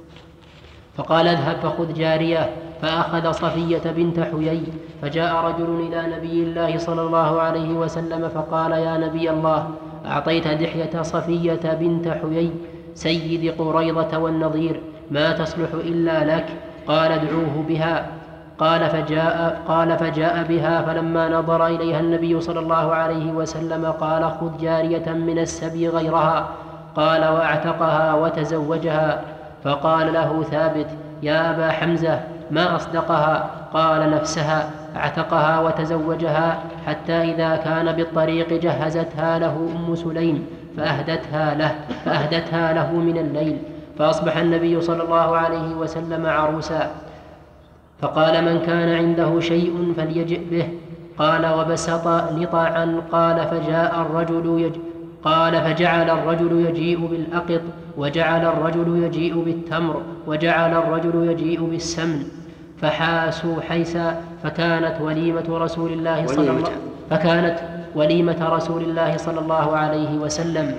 فقال اذهب فخذ جارية فأخذ صفية بنت حيي. فجاء رجل إلى نبي الله صلى الله عليه وسلم فقال يا نبي الله أعطيت دحية صفية بنت حيي سيد قريضة والنظير ما تصلح إلا لك. قال ادعوه بها. قال فجاء, قال فجاء بها فلما نظر إليها النبي صلى الله عليه وسلم قال خذ جارية من السبي غيرها. قال وأعتقها وتزوجها. فقال له ثابت يا أبا حمزة ما أصدقها؟ قال نفسها اعتقها وتزوجها حتى إذا كان بالطريق جهزتها له أم سليم فأهدتها له, فأهدتها له من الليل فأصبح النبي صلى الله عليه وسلم عروسا. فقال من كان عنده شيء فليجئ به. قال وبسط لطعا. قال فجاء الرجل يج... قال فجعل الرجل يجيء بالأقط وجعل الرجل يجيء بالتمر وجعل الرجل يجيء بالسمن فحاسوا حيسا فكانت وليمة رسول الله صلى الله فكانت وليمة رسول الله صلى الله عليه وسلم.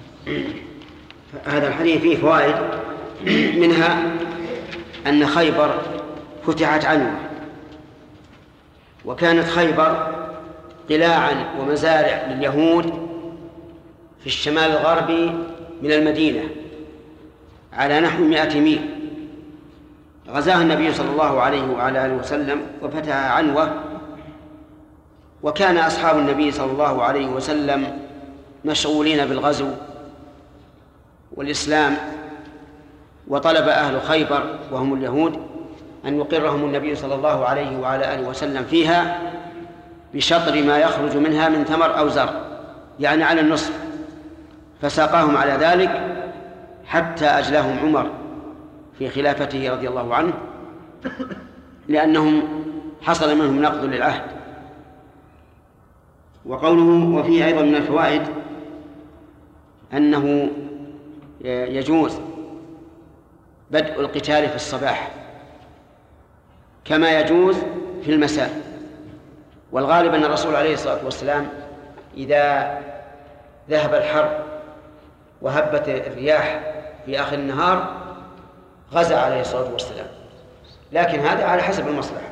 هذا الحديث فيه فوائد منها أن خيبر فتحت عنوة وكانت خيبر قلاعا ومزارع لليهود في الشمال الغربي من المدينة على نحو مئة ميل. غزاها النبي صلى الله عليه وعلى آله وسلم وفتح عنوة وكان أصحاب النبي صلى الله عليه وسلم مشغولين بالغزو والإسلام وطلب أهل خيبر وهم اليهود أن يقرهم النبي صلى الله عليه وعلى آله وسلم فيها بشطر ما يخرج منها من ثمر أو زرع يعني على النصف فساقاهم على ذلك حتى أجلاهم عمر في خلافته رضي الله عنه لأنهم حصل منهم نقض للعهد. وقوله وفيه أيضا من الفوائد أنه يجوز بدء القتال في الصباح كما يجوز في المساء. والغالب أن الرسول عليه الصلاة والسلام إذا ذهب الحر وهبت الرياح في آخر النهار غزا عليه الصلاة والسلام، لكن هذا على حسب المصلحة.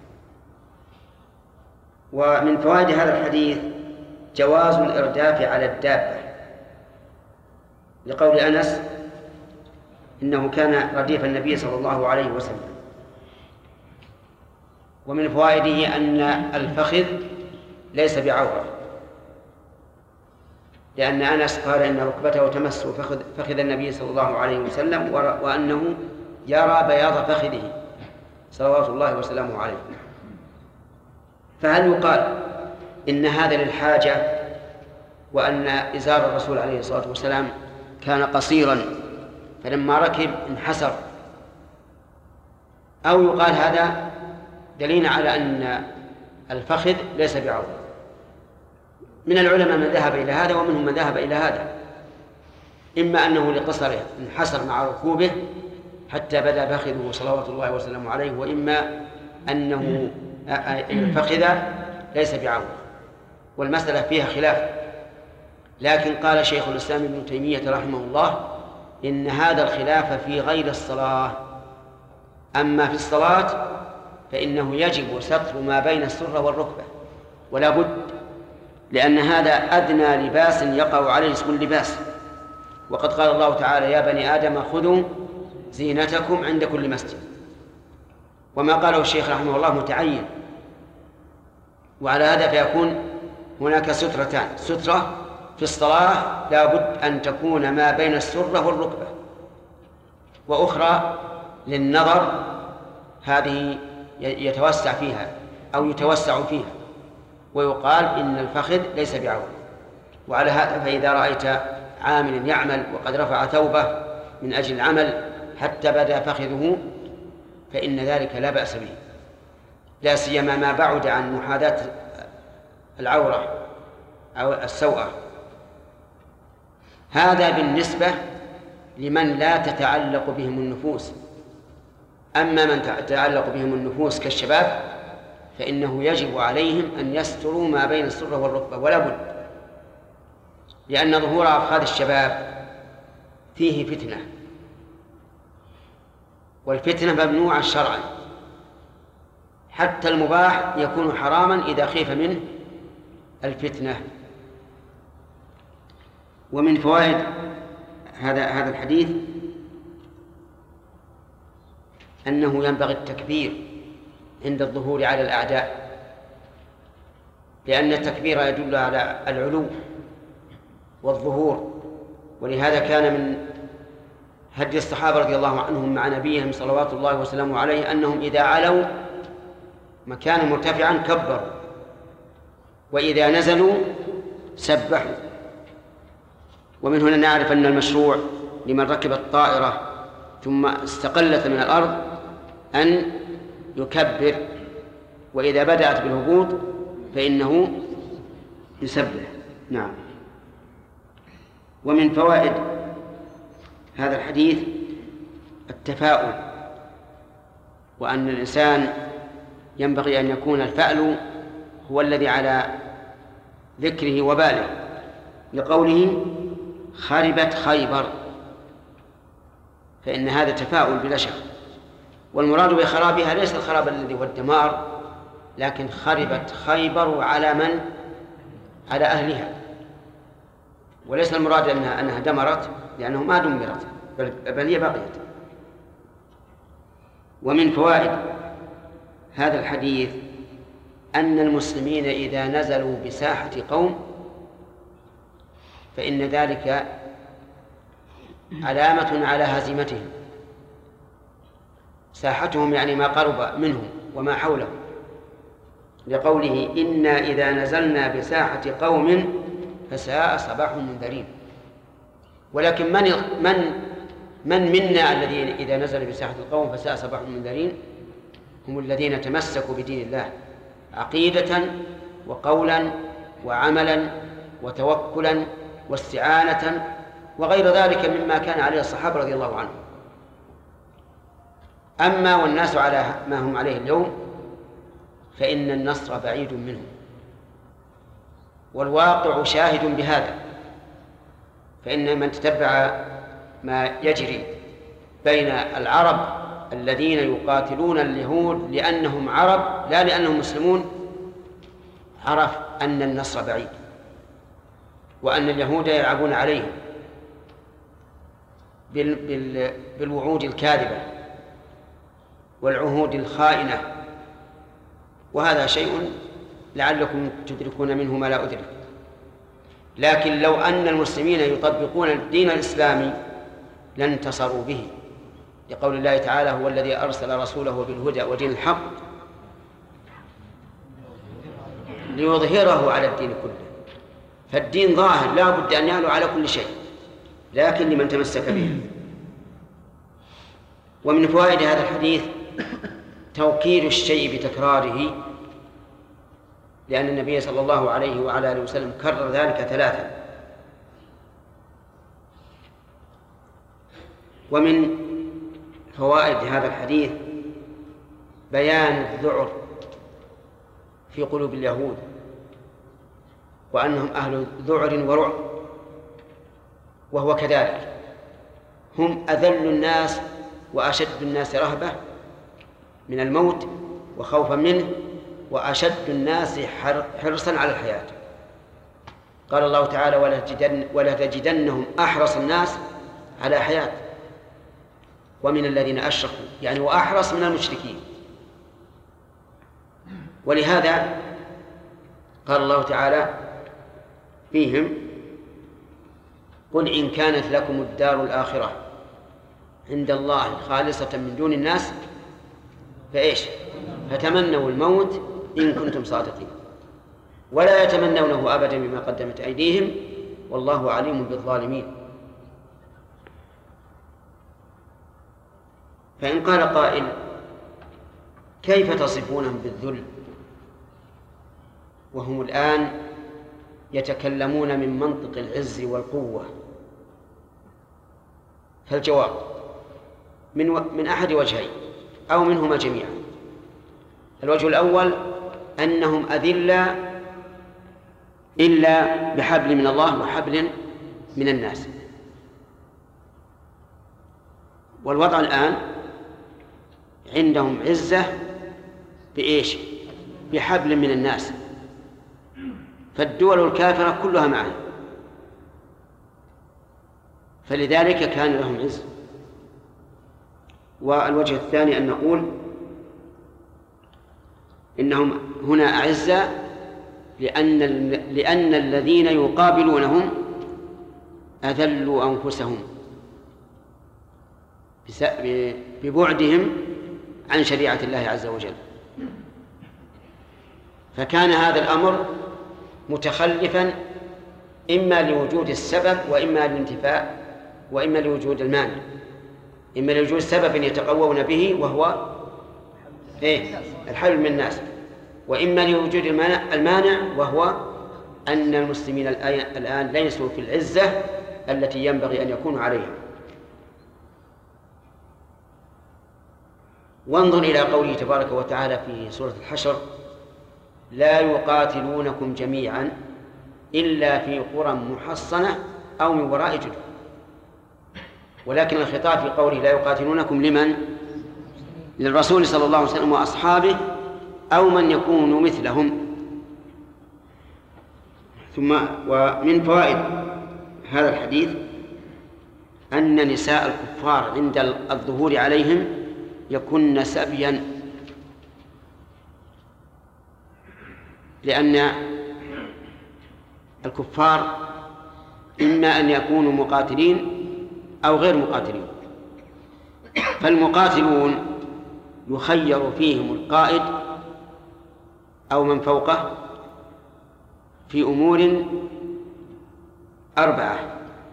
ومن فوائد هذا الحديث جواز الإرداف على الدابة، لقول أنس إنه كان رديف النبي صلى الله عليه وسلم. ومن فوائده أن الفخذ ليس بعورة، لأن أنس قال إن ركبته تمس فخذ, فخذ النبي صلى الله عليه وسلم، وأنه يرى بياض فخذه صلوات الله وسلامه عليه. فهل يقال إن هذا للحاجة وأن إزار الرسول عليه الصلاة والسلام كان قصيرا فلما ركب انحسر، أو يقال هذا دليل على أن الفخذ ليس بعورة؟ من العلماء من ذهب إلى هذا ومنهم من ذهب إلى هذا، إما أنه لقصره انحسر مع ركوبه حتى بدا فخذه صلوات الله وسلامه عليه، وإما أنه الفخذ ليس بعورة. والمسألة فيها خلاف، لكن قال شيخ الإسلام ابن تيمية رحمه الله إن هذا الخلاف في غير الصلاة، أما في الصلاة فإنه يجب ستر ما بين السرة والركبة ولا بد، لأن هذا أدنى لباس يقع عليه اسم اللباس. وقد قال الله تعالى يا بني آدم خذوا زينتكم عند كل مسجد، وما قاله الشيخ رحمه الله متعين. وعلى هذا فيكون هناك سترتان: سترة في الصلاة لا بد أن تكون ما بين السرة والركبة، وأخرى للنظر هذه يتوسع فيها أو يتوسع فيها، ويقال إن الفخذ ليس بعورة. وعلى هذا فإذا رأيت عامل يعمل وقد رفع ثوبه من أجل العمل حتى بدا فخذه فإن ذلك لا بأس به، لا سيما ما بعد عن محاذاة العورة أو السوءة. هذا بالنسبة لمن لا تتعلق بهم النفوس. أما من تتعلق بهم النفوس كالشباب فإنه يجب عليهم أن يستروا ما بين السرة والركبة ولا بد، لأن ظهور أفخاذ الشباب فيه فتنة، والفتنة ممنوعة شرعا، حتى المباح يكون حراما إذا خيف منه الفتنة. ومن فوائد هذا هذا الحديث أنه ينبغي التكبير عند الظهور على الأعداء، لأن التكبير يدل على العلو والظهور. ولهذا كان من هدي الصحابة رضي الله عنهم مع نبيهم صلوات الله وسلامه عليه أنهم إذا علوا مكانا مرتفعا كبروا، وإذا نزلوا سبحوا. ومن هنا نعرف أن المشروع لمن ركب الطائرة ثم استقلت من الأرض أن يكبر، وإذا بدأت بالهبوط فإنه يسبح. نعم. ومن فوائد هذا الحديث التفاؤل، وأن الإنسان ينبغي أن يكون الفأل هو الذي على ذكره وباله، لقوله خربت خيبر، فإن هذا تفاؤل بلا شك. والمراد بخرابها ليس الخراب الذي هو الدمار، لكن خربت خيبر على من؟ على أهلها، وليس المراد أنها, أنها دمرت، لأنه ما دمرت بل, بل هي بقيت. ومن فوائد هذا الحديث أن المسلمين إذا نزلوا بساحة قوم فإن ذلك علامة على هزيمتهم. ساحتهم يعني ما قرب منهم وما حولهم، لقوله إنا إذا نزلنا بساحة قوم فساء صباح المنذرين. ولكن من من من منا الذي إذا نزل بساحة القوم فساء صباح المنذرين؟ هم الذين تمسكوا بدين الله عقيدة وقولا وعملا وتوكلا واستعانة وغير ذلك مما كان عليه الصحابة رضي الله عنهم. أما والناس على ما هم عليه اليوم فإن النصر بعيد منهم، والواقع شاهد بهذا. فإن من تتبع ما يجري بين العرب الذين يقاتلون اليهود لأنهم عرب لا لأنهم مسلمون عرف أن النصر بعيد، وأن اليهود يلعبون عليهم بالوعود الكاذبة والعهود الخائنة، وهذا شيء لعلكم تدركون منه ما لا أدرك. لكن لو أن المسلمين يطبقون الدين الإسلامي لانتصروا به، لقول الله تعالى: هو الذي أرسل رسوله بالهدى ودين الحق ليظهره على الدين كله. فالدين ظاهر لا بد أن يعلو على كل شيء، لكن لمن تمسك به. ومن فوائد هذا الحديث توكيد الشيء بتكراره، لأن النبي صلى الله عليه وعلى آله وسلم كرر ذلك ثلاثا. ومن فوائد هذا الحديث بيان الذعر في قلوب اليهود، وأنهم أهل ذعر ورعب، وهو كذلك، هم أذل الناس وأشد الناس رهبة من الموت وخوفا منه، وأشد الناس حرصا على الحياة. قال الله تعالى: ولا تجدنهم أحرص الناس على حياة ومن الذين أشركوا، يعني وأحرص من المشركين. ولهذا قال الله تعالى فيهم: قل إن كانت لكم الدار الآخرة عند الله خالصة من دون الناس فإيش فتمنوا الموت إن كنتم صادقين ولا يتمنونه أبدا بما قدمت أيديهم والله عليم بالظالمين. فإن قال قائل: كيف تصفونهم بالذل وهم الآن يتكلمون من منطق العز والقوة؟ فالجواب من, و... من أحد وجهين أو منهما جميعا. الوجه الأول أنهم أذلة إلا بحبل من الله وحبل من الناس، والوضع الآن عندهم عزة بإيش؟ بحبل من الناس، فالدول الكافرة كلها معهم، فلذلك كان لهم عز. والوجه الثاني أن نقول إنهم هنا أعزة لأن, لأن الذين يقابلونهم أذلوا أنفسهم ببعدهم عن شريعة الله عز وجل، فكان هذا الأمر متخلفا إما لوجود السبب وإما للانتفاء وإما لوجود المانع، إما لوجود سبب يتقوون به وهو إيه؟ الحبل من الناس، وإما لوجود المانع وهو أن المسلمين الآن ليسوا في العزة التي ينبغي أن يكونوا عليها. وانظر إلى قوله تبارك وتعالى في سورة الحشر: لا يقاتلونكم جميعا إلا في قرى محصنة أو من وراء جدر. ولكن الخطاب في قوله لا يقاتلونكم لمن؟ للرسول صلى الله عليه وسلم وأصحابه أو من يكون مثلهم. ثم ومن فوائد هذا الحديث أن نساء الكفار عند الظهور عليهم يكن سبيا، لأن الكفار إما أن يكونوا مقاتلين أو غير مقاتلين، فالمقاتلون يخير فيهم القائد أو من فوقه في أمور أربعة،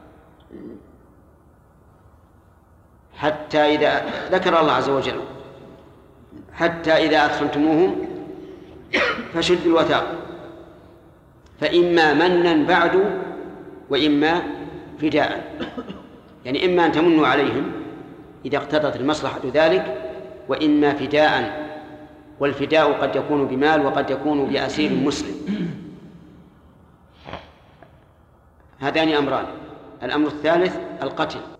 حتى إذا ذكر الله عز وجل: حتى إذا أثخنتموهم فشدوا الوثاق فإما منا بعد وإما فداء، يعني إما أن تمنوا عليهم إذا اقتضت المصلحة ذلك، وإما فداء، والفداء قد يكون بمال وقد يكون بأسير مسلم. هذان أمران. الأمر الثالث القتل،